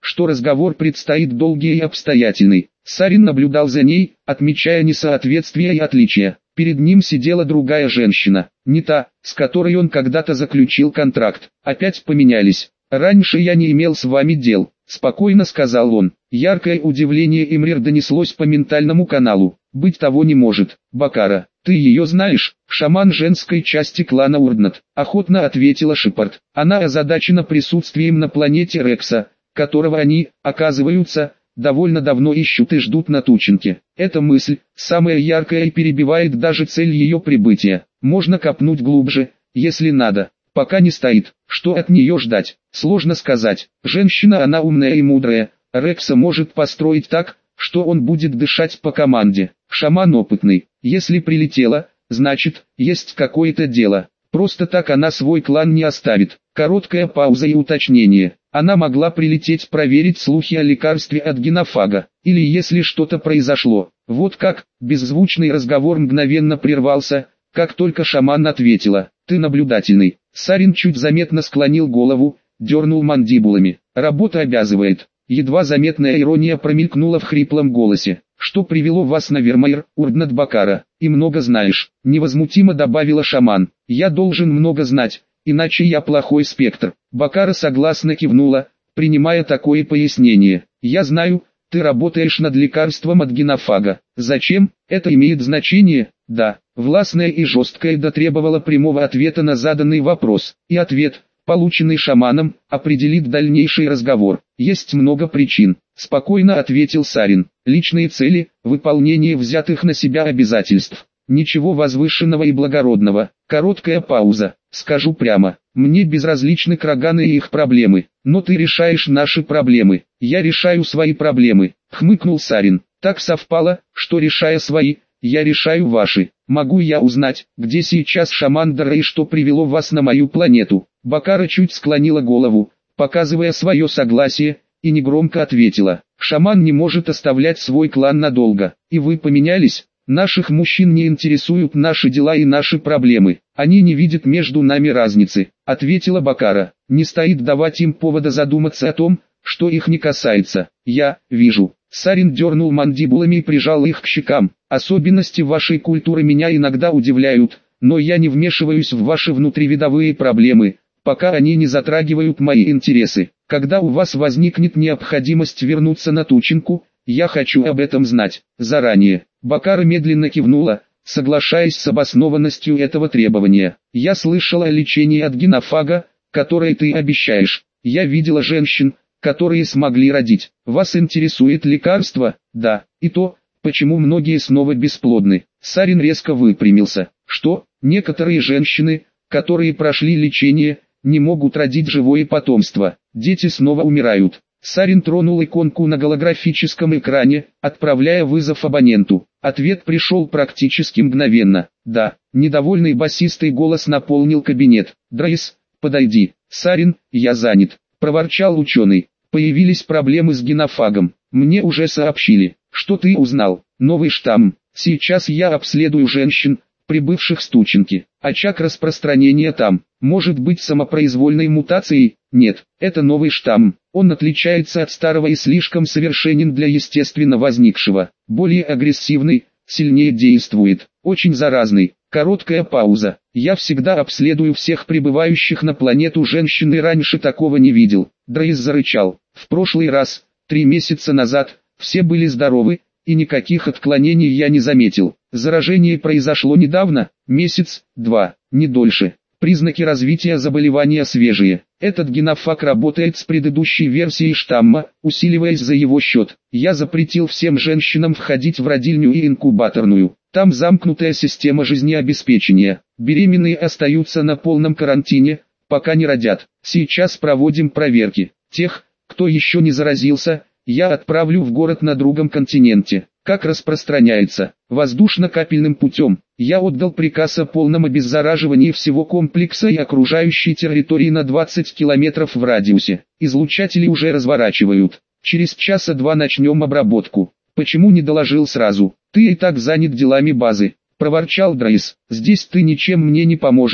что разговор предстоит долгий и обстоятельный. Сарин наблюдал за ней, отмечая несоответствия и отличия. Перед ним сидела другая женщина, не та, с которой он когда-то заключил контракт. Опять поменялись. «Раньше я не имел с вами дел», — спокойно сказал он. Яркое удивление Имрир донеслось по ментальному каналу. «Быть того не может. Бакара, ты ее знаешь?» «Шаман женской части клана Урднат», — охотно ответила Шепард. Она озадачена присутствием на планете Рекса, которого они, оказывается, довольно давно ищут и ждут на Тучинке. Эта мысль, самая яркая и перебивает даже цель ее прибытия. Можно копнуть глубже, если надо. Пока не стоит. Что от нее ждать? Сложно сказать. Женщина она умная и мудрая. Рекса может построить так, что он будет дышать по команде. Шаман опытный. Если прилетела, значит, есть какое-то дело. Просто так она свой клан не оставит. Короткая пауза и уточнение. Она могла прилететь проверить слухи о лекарстве от генофага. Или если что-то произошло. Вот как, беззвучный разговор мгновенно прервался, как только шаман ответила. «Ты наблюдательный». Сарин чуть заметно склонил голову, дернул мандибулами. «Работа обязывает». Едва заметная ирония промелькнула в хриплом голосе. «Что привело вас на Вермайр, Урднат Бакара? И много знаешь», — невозмутимо добавила шаман. «Я должен много знать, иначе я плохой спектр». Бакара согласно кивнула, принимая такое пояснение. «Я знаю, ты работаешь над лекарством от генофага. Зачем? Это имеет значение?» «Да». Властная и жесткая дотребовала прямого ответа на заданный вопрос. И ответ, полученный шаманом, определит дальнейший разговор. «Есть много причин», — спокойно ответил Сарин. «Личные цели, выполнение взятых на себя обязательств. Ничего возвышенного и благородного». Короткая пауза. «Скажу прямо, мне безразличны краганы и их проблемы, но ты решаешь наши проблемы, я решаю свои проблемы», — хмыкнул Сарин. «Так совпало, что решая свои, я решаю ваши. Могу я узнать, где сейчас шаман Дара и что привело вас на мою планету?» Бакара чуть склонила голову, показывая свое согласие, и негромко ответила. «Шаман не может оставлять свой клан надолго. И вы поменялись? Наших мужчин не интересуют наши дела и наши проблемы. Они не видят между нами разницы», — ответила Бакара. «Не стоит давать им повода задуматься о том, что их не касается. Я вижу». Сарин дернул мандибулами и прижал их к щекам. «Особенности вашей культуры меня иногда удивляют, но я не вмешиваюсь в ваши внутривидовые проблемы, пока они не затрагивают мои интересы. Когда у вас возникнет необходимость вернуться на Тучинку, я хочу об этом знать заранее». Бакара медленно кивнула, соглашаясь с обоснованностью этого требования. «Я слышала о лечении от генофага, которое ты обещаешь. Я видела женщин, которые смогли родить. Вас интересует лекарство?» «Да. И то, почему многие снова бесплодны». Сарин резко выпрямился. «Что? Некоторые женщины, которые прошли лечение, не могут родить живое потомство. Дети снова умирают». Сарин тронул иконку на голографическом экране, отправляя вызов абоненту. Ответ пришел практически мгновенно. «Да». Недовольный басистый голос наполнил кабинет. «Дрейс, подойди». «Сарин, я занят», — проворчал ученый. «Появились проблемы с генофагом. Мне уже сообщили». «Что ты узнал?» «Новый штамм. Сейчас я обследую женщин, прибывших с Тучинки. Очаг распространения там. Может быть самопроизвольной мутацией?» «Нет, это новый штамм. Он отличается от старого и слишком совершенен для естественно возникшего. Более агрессивный, сильнее действует, очень заразный». Короткая пауза. «Я всегда обследую всех прибывающих на планету женщин и раньше такого не видел». Дрейс зарычал. «В прошлый раз, 3 месяца назад, все были здоровы, и никаких отклонений я не заметил. Заражение произошло недавно, месяц-два, не дольше. Признаки развития заболевания свежие. Этот генофаг работает с предыдущей версией штамма, усиливаясь за его счет. Я запретил всем женщинам входить в родильню и инкубаторную. Там замкнутая система жизнеобеспечения. Беременные остаются на полном карантине, пока не родят. Сейчас проводим проверки. Тех, кто еще не заразился, я отправлю в город на другом континенте. Как распространяется? Воздушно-капельным путем. Я отдал приказ о полном обеззараживании всего комплекса и окружающей территории на 20 километров в радиусе. Излучатели уже разворачивают. Через часа 2 начнем обработку. Почему не доложил сразу? Ты и так занят делами базы, проворчал Дрейс. Здесь ты ничем мне не поможешь.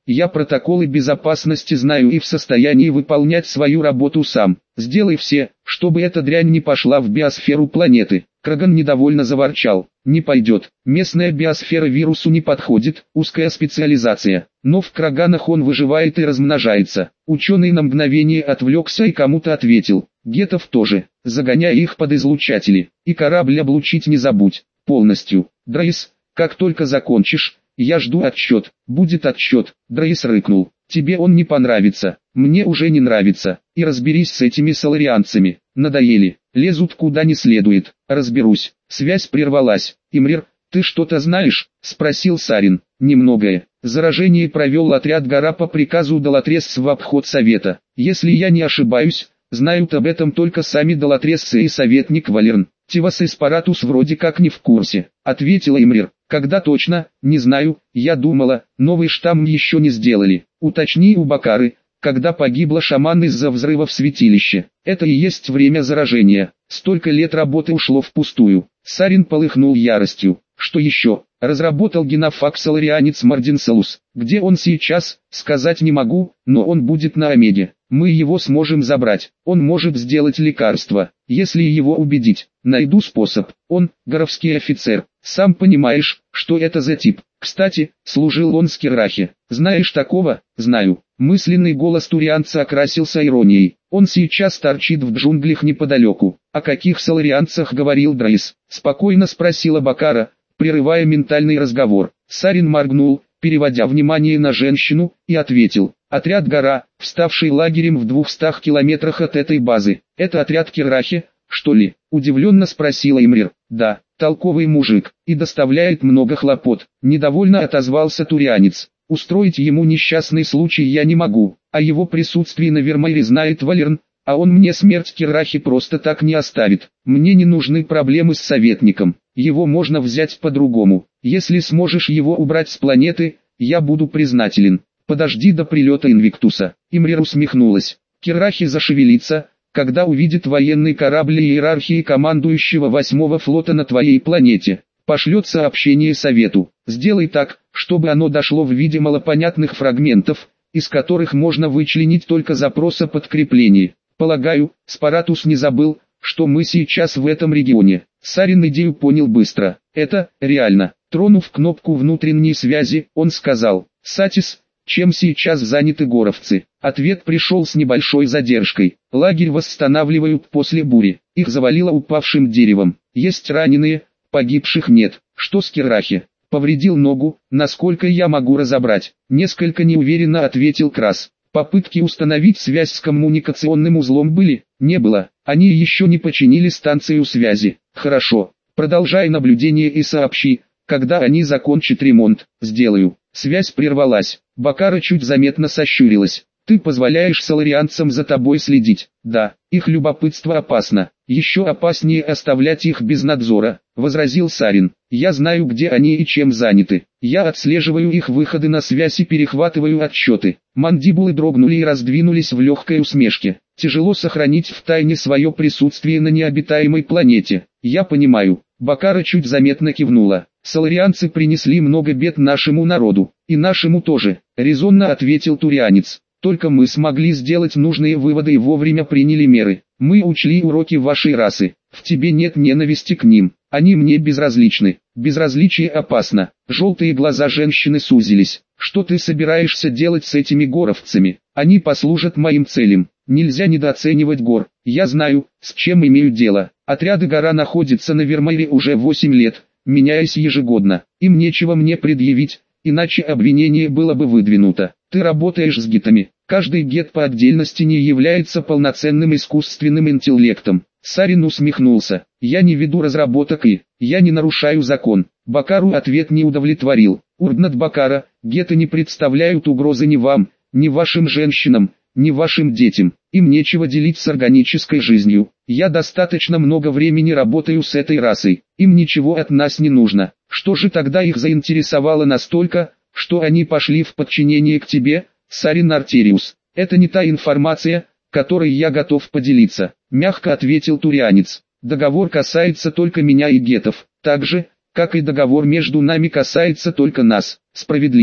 Я протоколы безопасности знаю и в состоянии выполнять свою работу сам. Сделай все, чтобы эта дрянь не пошла в биосферу планеты. Краган недовольно заворчал. Не пойдет. Местная биосфера вирусу не подходит, узкая специализация. Но в Краганах он выживает и размножается. Ученый на мгновение отвлекся и кому-то ответил. Гетов тоже. Загоняй их под излучатели. И корабль облучить не забудь. Полностью. Дрейс, как только закончишь, я жду отчет. Будет отчет. Дрейс рыкнул. Тебе он не понравится. Мне уже не нравится. И разберись с этими соларианцами. Надоели. Лезут куда не следует. Разберусь. Связь прервалась. Имрир, ты что-то знаешь? Спросил Сарин. Немногое. Заражение провел отряд Гора по приказу Долотресс в обход совета. Если я не ошибаюсь, знают об этом только сами Долотрессы и советник Валерн. Тивас и Спаратус вроде как не в курсе, ответила Имрир. Когда точно, не знаю, я думала, новый штамм еще не сделали. Уточни у Бакары, когда погибла шаман из-за взрыва в святилище. Это и есть время заражения. Столько лет работы ушло впустую. Сарин полыхнул яростью. Что еще? Разработал генофаг соларианец Мардинсалус. Где он сейчас, сказать не могу, но он будет на Омеге. Мы его сможем забрать. Он может сделать лекарство, если его убедить. Найду способ. Он, горовский офицер. Сам понимаешь, что это за тип. Кстати, служил он с Киррахе. Знаешь такого? Знаю. Мысленный голос турианца окрасился иронией. Он сейчас торчит в джунглях неподалеку. О каких соларианцах говорил Дрейс? Спокойно спросила Бакара, прерывая ментальный разговор. Сарин моргнул, переводя внимание на женщину, и ответил. Отряд Гора, вставший лагерем в 200 километрах от этой базы. Это отряд Киррахи, что ли? Удивленно спросила Имрир. Да, толковый мужик, и доставляет много хлопот. Недовольно отозвался турианец. Устроить ему несчастный случай я не могу, а его присутствие на Вермайре знает Валерн, а он мне смерть Киррахи просто так не оставит. Мне не нужны проблемы с советником, его можно взять по-другому. Если сможешь его убрать с планеты, я буду признателен. Подожди до прилета Инвиктуса. Имрир усмехнулась. Киррахи зашевелится, когда увидит военный корабль иерархии командующего 8-го флота на твоей планете. Пошлет сообщение совету. Сделай так, чтобы оно дошло в виде малопонятных фрагментов, из которых можно вычленить только запрос о подкреплении. Полагаю, Спаратус не забыл, что мы сейчас в этом регионе. Сарин идею понял быстро. Это реально. Тронув кнопку внутренней связи, он сказал: «Сатис, чем сейчас заняты горовцы?» Ответ пришел с небольшой задержкой. Лагерь восстанавливают после бури. Их завалило упавшим деревом. Есть раненые, погибших нет. Что с Киррахи? Повредил ногу, насколько я могу разобрать. Несколько неуверенно ответил Крас. Попытки установить связь с коммуникационным узлом были? Не было. Они еще не починили станцию связи. Хорошо. Продолжай наблюдение и сообщи, когда они закончат ремонт. Сделаю. Связь прервалась. Бакара чуть заметно сощурилась. Ты позволяешь соларианцам за тобой следить? Да, их любопытство опасно. Еще опаснее оставлять их без надзора, возразил Сарин. Я знаю, где они и чем заняты. Я отслеживаю их выходы на связь и перехватываю отчеты. Мандибулы дрогнули и раздвинулись в легкой усмешке. Тяжело сохранить в тайне свое присутствие на необитаемой планете. Я понимаю. Бакара чуть заметно кивнула. Соларианцы принесли много бед нашему народу. И нашему тоже, резонно ответил турианец. Только мы смогли сделать нужные выводы и вовремя приняли меры. Мы учли уроки вашей расы. В тебе нет ненависти к ним. Они мне безразличны. Безразличие опасно. Желтые глаза женщины сузились. Что ты собираешься делать с этими горовцами? Они послужат моим целям. Нельзя недооценивать гор. Я знаю, с чем имею дело. Отряды Гора находятся на Вермайре уже 8 лет, меняясь ежегодно. Им нечего мне предъявить, иначе обвинение было бы выдвинуто. Ты работаешь с гетами. Каждый гет по отдельности не является полноценным искусственным интеллектом. Сарин усмехнулся. Я не веду разработок и я не нарушаю закон. Бакару ответ не удовлетворил. Урднат Бакара, геты не представляют угрозы ни вам, ни вашим женщинам, ни вашим детям. Им нечего делить с органической жизнью. Я достаточно много времени работаю с этой расой. Им ничего от нас не нужно. Что же тогда их заинтересовало настолько, что они пошли в подчинение к тебе, Сарин Артериус? Это не та информация, которой я готов поделиться, мягко ответил турианец. Договор касается только меня и гетов, так же, как и договор между нами касается только нас. Справедливо.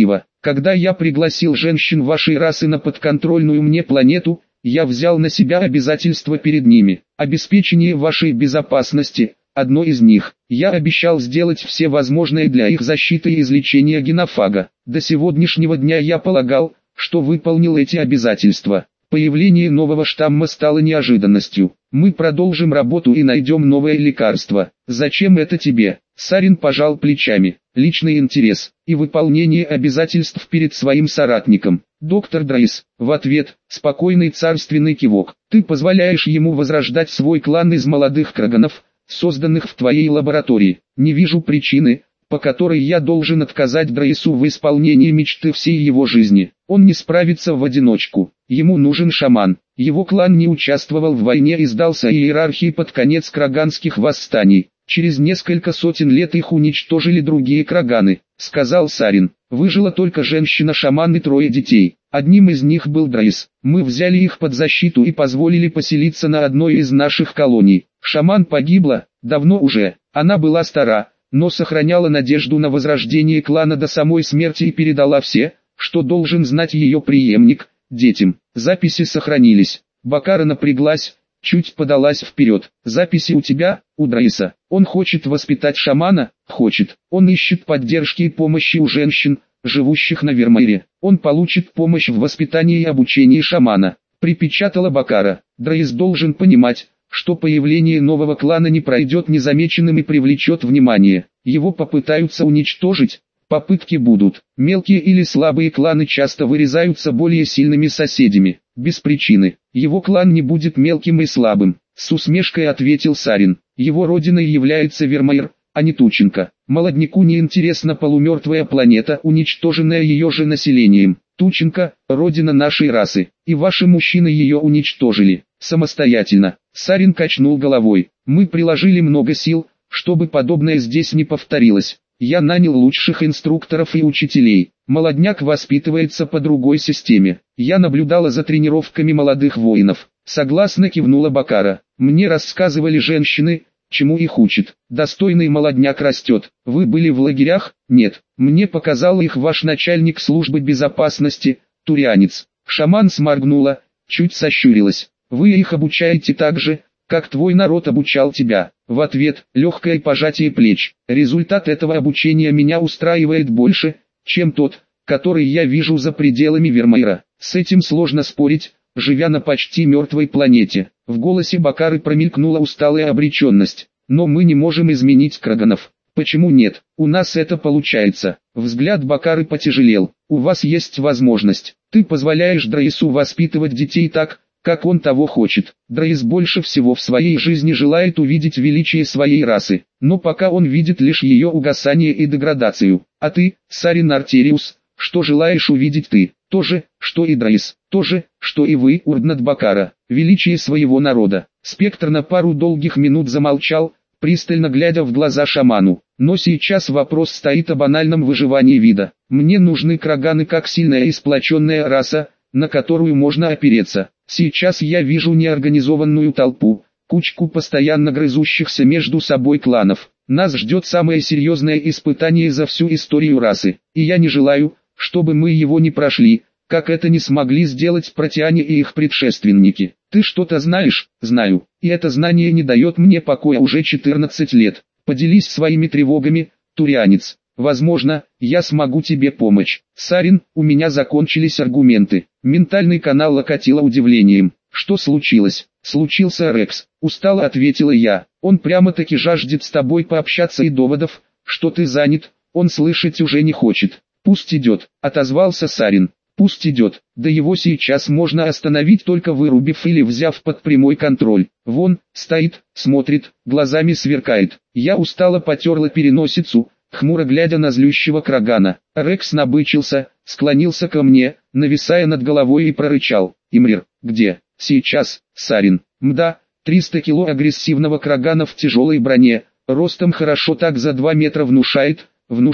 Когда я пригласил женщин вашей расы на подконтрольную мне планету, я взял на себя обязательства перед ними. Обеспечение вашей безопасности – одно из них. Я обещал сделать все возможное для их защиты и излечения генофага. До сегодняшнего дня я полагал, что выполнил эти обязательства. Появление нового штамма стало неожиданностью. Мы продолжим работу и найдем новое лекарство. Зачем это тебе? Сарин пожал плечами. Личный интерес и выполнение обязательств перед своим соратником. Доктор Дрейс, в ответ, спокойный царственный кивок. Ты позволяешь ему возрождать свой клан из молодых краганов, созданных в твоей лаборатории. Не вижу причины, по которой я должен отказать Дрейсу в исполнении мечты всей его жизни. Он не справится в одиночку. Ему нужен шаман. Его клан не участвовал в войне и сдался иерархии под конец краганских восстаний. Через несколько сотен лет их уничтожили другие краганы, сказал Сарин. Выжила только женщина-шаман и 3 детей. Одним из них был Дрейс. Мы взяли их под защиту и позволили поселиться на одной из наших колоний. Шаман погибла, давно уже. Она была стара, но сохраняла надежду на возрождение клана до самой смерти и передала все, что должен знать ее преемник, детям. Записи сохранились. Бакара напряглась, чуть подалась вперед. Записи у тебя, у Дрейса. Он хочет воспитать шамана? Хочет. Он ищет поддержки и помощи у женщин, живущих на Вермайре. Он получит помощь в воспитании и обучении шамана. Припечатала Бакара. Дрейс должен понимать, что появление нового клана не пройдет незамеченным и привлечет внимание. Его попытаются уничтожить. Попытки будут. Мелкие или слабые кланы часто вырезаются более сильными соседями. Без причины. Его клан не будет мелким и слабым. С усмешкой ответил Сарин. Его родиной является Вермайр, а не Тученко. Молодняку не интересна полумертвая планета, уничтоженная ее же населением. Тученко – родина нашей расы, и ваши мужчины ее уничтожили. Самостоятельно. Сарин качнул головой. Мы приложили много сил, чтобы подобное здесь не повторилось. Я нанял лучших инструкторов и учителей. Молодняк воспитывается по другой системе. Я наблюдала за тренировками молодых воинов. Согласно кивнула Бакара. Мне рассказывали женщины, чему их учат. Достойный молодняк растет. Вы были в лагерях? Нет. Мне показал их ваш начальник службы безопасности, турианец. Шаман сморгнула, чуть сощурилась. Вы их обучаете так же, как твой народ обучал тебя. В ответ, легкое пожатие плеч. Результат этого обучения меня устраивает больше, чем тот, который я вижу за пределами Вермайра. С этим сложно спорить, живя на почти мертвой планете. В голосе Бакары промелькнула усталая обреченность. Но мы не можем изменить краганов. Почему нет? У нас это получается. Взгляд Бакары потяжелел. У вас есть возможность. Ты позволяешь Дрейсу воспитывать детей так, как он того хочет. Дрейс больше всего в своей жизни желает увидеть величие своей расы, но пока он видит лишь ее угасание и деградацию. А ты, Сарин Артериус, что желаешь увидеть ты? То же, что и Дрейс, то же, что и вы, Урднат Бакара, величие своего народа. Спектр на пару долгих минут замолчал, пристально глядя в глаза шаману. Но сейчас вопрос стоит о банальном выживании вида. Мне нужны краганы как сильная и сплоченная раса, на которую можно опереться. Сейчас я вижу неорганизованную толпу, кучку постоянно грызущихся между собой кланов. Нас ждет самое серьезное испытание за всю историю расы, и я не желаю, чтобы мы его не прошли, как это не смогли сделать протиане и их предшественники. Ты что-то знаешь? Знаю, и это знание не дает мне покоя уже 14 лет. Поделись своими тревогами, турианец. Возможно, я смогу тебе помочь. Сарин, у меня закончились аргументы. Ментальный канал окатило удивлением. Что случилось? Случился Рекс. Устало ответила я. Он прямо-таки жаждет с тобой пообщаться и доводов, что ты занят, он слышать уже не хочет. Пусть идет, отозвался Сарин. Пусть идет, да его сейчас можно остановить только вырубив или взяв под прямой контроль. Вон, стоит, смотрит, глазами сверкает. Я устало потерла переносицу, хмуро глядя на злющего крагана. Рекс набычился, склонился ко мне, нависая над головой и прорычал. Имрир, где? Сейчас, Сарин. Мда, 300 кило агрессивного крагана в тяжелой броне, ростом хорошо так за 2 метра внушает,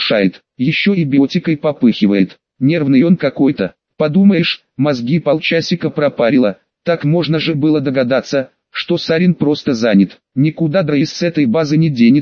еще и биотикой попыхивает. Нервный он какой-то. Подумаешь, мозги полчасика пропарило, так можно же было догадаться, что Сарин просто занят. Никуда Дрейс с этой базы не денется,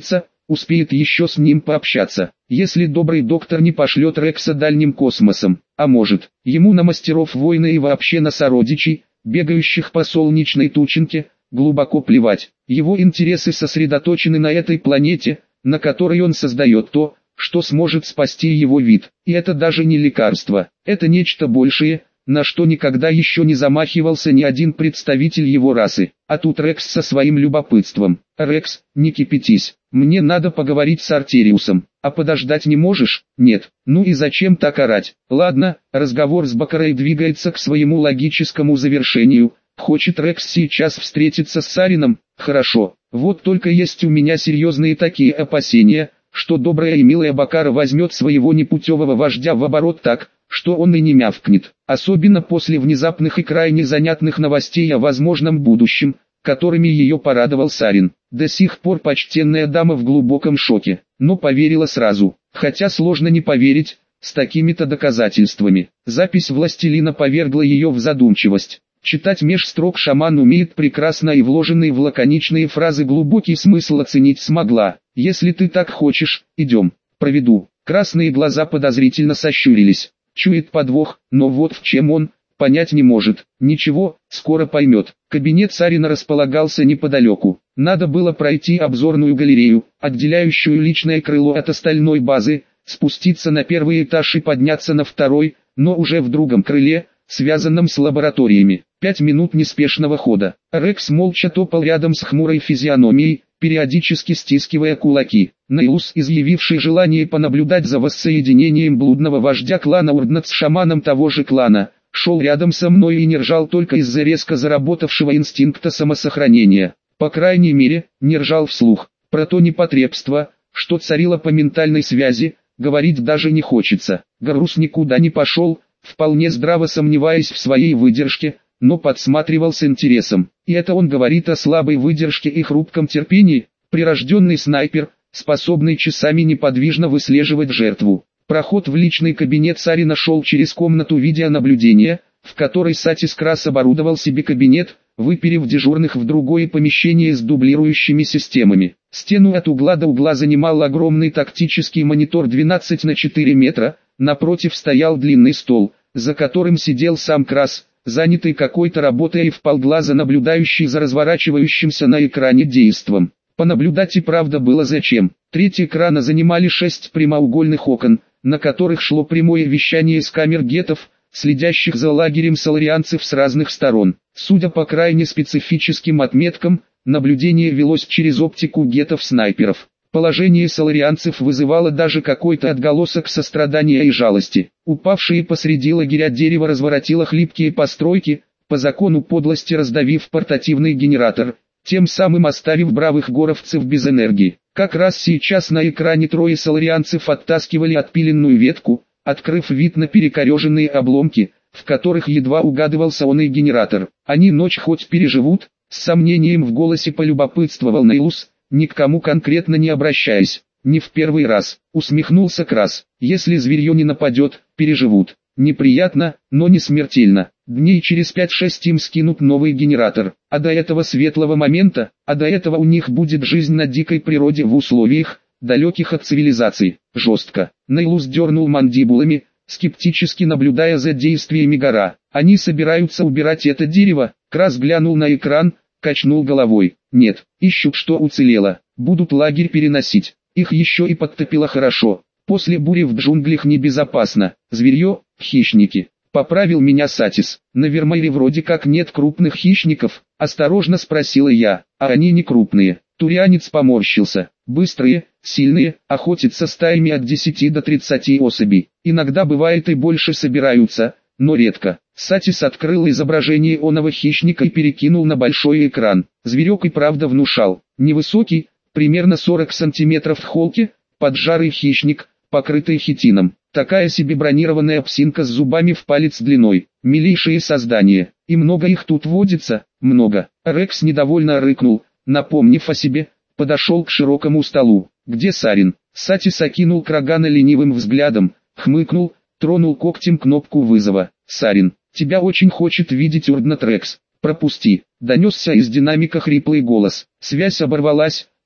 успеет еще с ним пообщаться, если добрый доктор не пошлет Рекса дальним космосом, а может, ему на мастеров войны и вообще на сородичей, бегающих по солнечной тучинке, глубоко плевать. Его интересы сосредоточены на этой планете, на которой он создает то, что сможет спасти его вид. И это даже не лекарство, это нечто большее, на что никогда еще не замахивался ни один представитель его расы. А тут Рекс со своим любопытством. «Рекс, не кипятись, мне надо поговорить с Артериусом. А подождать не можешь?» «Нет». «Ну и зачем так орать?» «Ладно, разговор с Бакарой двигается к своему логическому завершению. Хочет Рекс сейчас встретиться с Сарином? Хорошо. Вот только есть у меня серьезные такие опасения, что добрая и милая Бакара возьмет своего непутевого вождя в оборот так, что он и не мявкнет, особенно после внезапных и крайне занятных новостей о возможном будущем, которыми ее порадовал Сарин. До сих пор почтенная дама в глубоком шоке, но поверила сразу, хотя сложно не поверить, с такими-то доказательствами. Запись «Властелина» повергла ее в задумчивость. Читать меж строк шаман умеет прекрасно, и вложенный в лаконичные фразы глубокий смысл оценить смогла. «Если ты так хочешь, идем, проведу». Красные глаза подозрительно сощурились. Чует подвох, но вот в чем он, понять не может. Ничего, скоро поймет. Кабинет Сарина располагался неподалеку. Надо было пройти обзорную галерею, отделяющую личное крыло от остальной базы, спуститься на первый этаж и подняться на второй, но уже в другом крыле, связанном с лабораториями. 5 минут неспешного хода. Рекс молча топал рядом с хмурой физиономией, периодически стискивая кулаки. Нейлус, изъявивший желание понаблюдать за воссоединением блудного вождя клана Урднат с шаманом того же клана, шел рядом со мной и не ржал только из-за резко заработавшего инстинкта самосохранения. По крайней мере, не ржал вслух. Про то непотребство, что царило по ментальной связи, говорить даже не хочется. Гарус никуда не пошел, вполне здраво сомневаясь в своей выдержке, но подсматривал с интересом. И это он говорит о слабой выдержке и хрупком терпении. Прирожденный снайпер, способный часами неподвижно выслеживать жертву. Проход в личный кабинет Сарина шел через комнату видеонаблюдения, в которой Сатис Крас оборудовал себе кабинет, выперев дежурных в другое помещение с дублирующими системами. Стену от угла до угла занимал огромный тактический монитор 12 на 4 метра, напротив стоял длинный стол, за которым сидел сам Крас, занятый какой-то работой и вполглаза наблюдающий за разворачивающимся на экране действом. Понаблюдать и правда было зачем. Треть экрана занимали 6 прямоугольных окон, на которых шло прямое вещание с камер гетов, следящих за лагерем соларианцев с разных сторон. Судя по крайне специфическим отметкам, наблюдение велось через оптику гетов-снайперов. Положение соларианцев вызывало даже какой-то отголосок сострадания и жалости. Упавшие посреди лагеря дерево разворотило хлипкие постройки, по закону подлости раздавив портативный генератор, тем самым оставив бравых горовцев без энергии. Как раз сейчас на экране трое соларианцев оттаскивали отпиленную ветку, открыв вид на перекореженные обломки, в которых едва угадывался он и генератор. Они ночь хоть переживут, с сомнением в голосе полюбопытствовал Нейлус, ни к кому конкретно не обращаясь. Не в первый раз, усмехнулся Крас. Если зверье не нападет, переживут. Неприятно, но не смертельно. Дней через 5-6 им скинут новый генератор. А до этого светлого момента, а до этого у них будет жизнь на дикой природе в условиях, далеких от цивилизации. Жестко. Нейлус дернул мандибулами, скептически наблюдая за действиями гора. Они собираются убирать это дерево. Крас глянул на экран, качнул головой. Нет, ищут что уцелело. Будут лагерь переносить. Их еще и подтопило хорошо. После бури в джунглях небезопасно. Зверье, хищники. Поправил меня Сатис. На Вермайре вроде как нет крупных хищников, осторожно спросила я. А они не крупные. Турианец поморщился. Быстрые, сильные, охотятся стаями от 10 до 30 особей. Иногда бывает и больше собираются, но редко. Сатис открыл изображение оного хищника и перекинул на большой экран. Зверек и правда внушал. Невысокий, примерно 40 сантиметров в холке, поджарый хищник, покрытый хитином. Такая себе бронированная псинка с зубами в палец длиной. Милейшие создания. И много их тут водится, много. Рекс недовольно рыкнул, напомнив о себе, подошел к широкому столу. Где Сарин? Сатис окинул Крагана ленивым взглядом, хмыкнул, тронул когтем кнопку вызова. Сарин, тебя очень хочет видеть Урднат Рекс. Пропусти. Донесся из динамика хриплый голос. Связь оборвалась,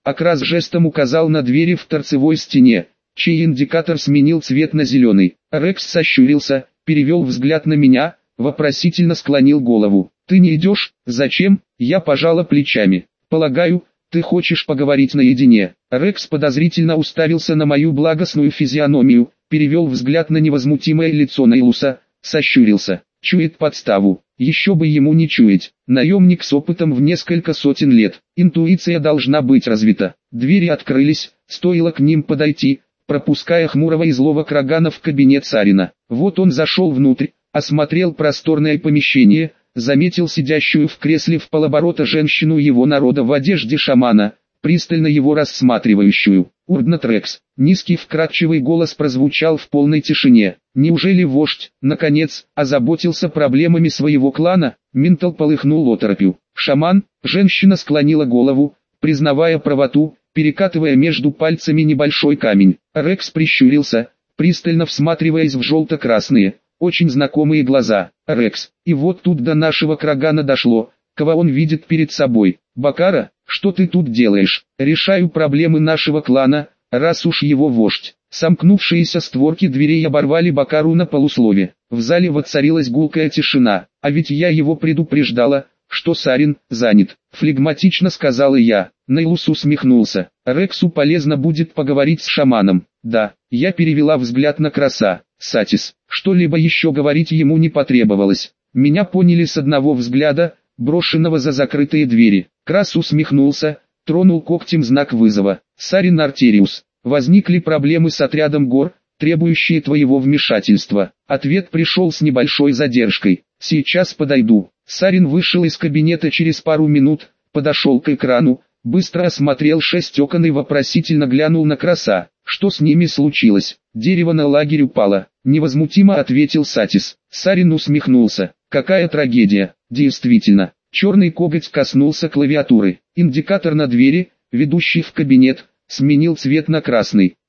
Акрас жестом указал на двери в торцевой стене, чей индикатор сменил цвет на зеленый. Рекс сощурился, перевел взгляд на меня, вопросительно склонил голову. «Ты не идешь? Зачем?» Я пожала плечами. «Полагаю, ты хочешь поговорить наедине». Рекс подозрительно уставился на мою благостную физиономию, перевел взгляд на невозмутимое лицо Нейлуса, сощурился. Чует подставу. Еще бы ему не чуять. Наемник с опытом в несколько сотен лет. Интуиция должна быть развита. Двери открылись, стоило к ним подойти, пропуская хмурого и злого Крагана в кабинет Сарина. Вот он зашел внутрь, осмотрел просторное помещение, заметил сидящую в кресле в полоборота женщину его народа в одежде шамана, пристально его рассматривающую. «Урднат Рекс». Низкий вкрадчивый голос прозвучал в полной тишине. Неужели вождь, наконец, озаботился проблемами своего клана? Ментал полыхнул оторопью. «Шаман», женщина склонила голову, признавая правоту, перекатывая между пальцами небольшой камень. Рекс прищурился, пристально всматриваясь в желто-красные, очень знакомые глаза. «Рекс». И вот тут до нашего Крагана дошло, кого он видит перед собой. «Бакара, что ты тут делаешь?» «Решаю проблемы нашего клана, раз уж его вождь». Сомкнувшиеся створки дверей оборвали Бакару на полуслове. В зале воцарилась гулкая тишина. «А ведь я его предупреждала, что Сарин занят», — флегматично сказала я. Нейлус усмехнулся. «Рексу полезно будет поговорить с шаманом». «Да». Я перевела взгляд на Краса. Сатис. Что-либо еще говорить ему не потребовалось. Меня поняли с одного взгляда, брошенного за закрытые двери. Крас усмехнулся, тронул когтем знак вызова. «Сарин Артериус, возникли проблемы с отрядом гор, требующие твоего вмешательства». Ответ пришел с небольшой задержкой. «Сейчас подойду». Сарин вышел из кабинета через пару минут, подошел к экрану, быстро осмотрел 6 окон и вопросительно глянул на Краса. «Что с ними случилось?» «Дерево на лагерь упало», — невозмутимо ответил Сатис. Сарин усмехнулся. «Какая трагедия?» «Действительно». Черный коготь коснулся клавиатуры. Индикатор на двери, ведущий в кабинет, сменил цвет на красный.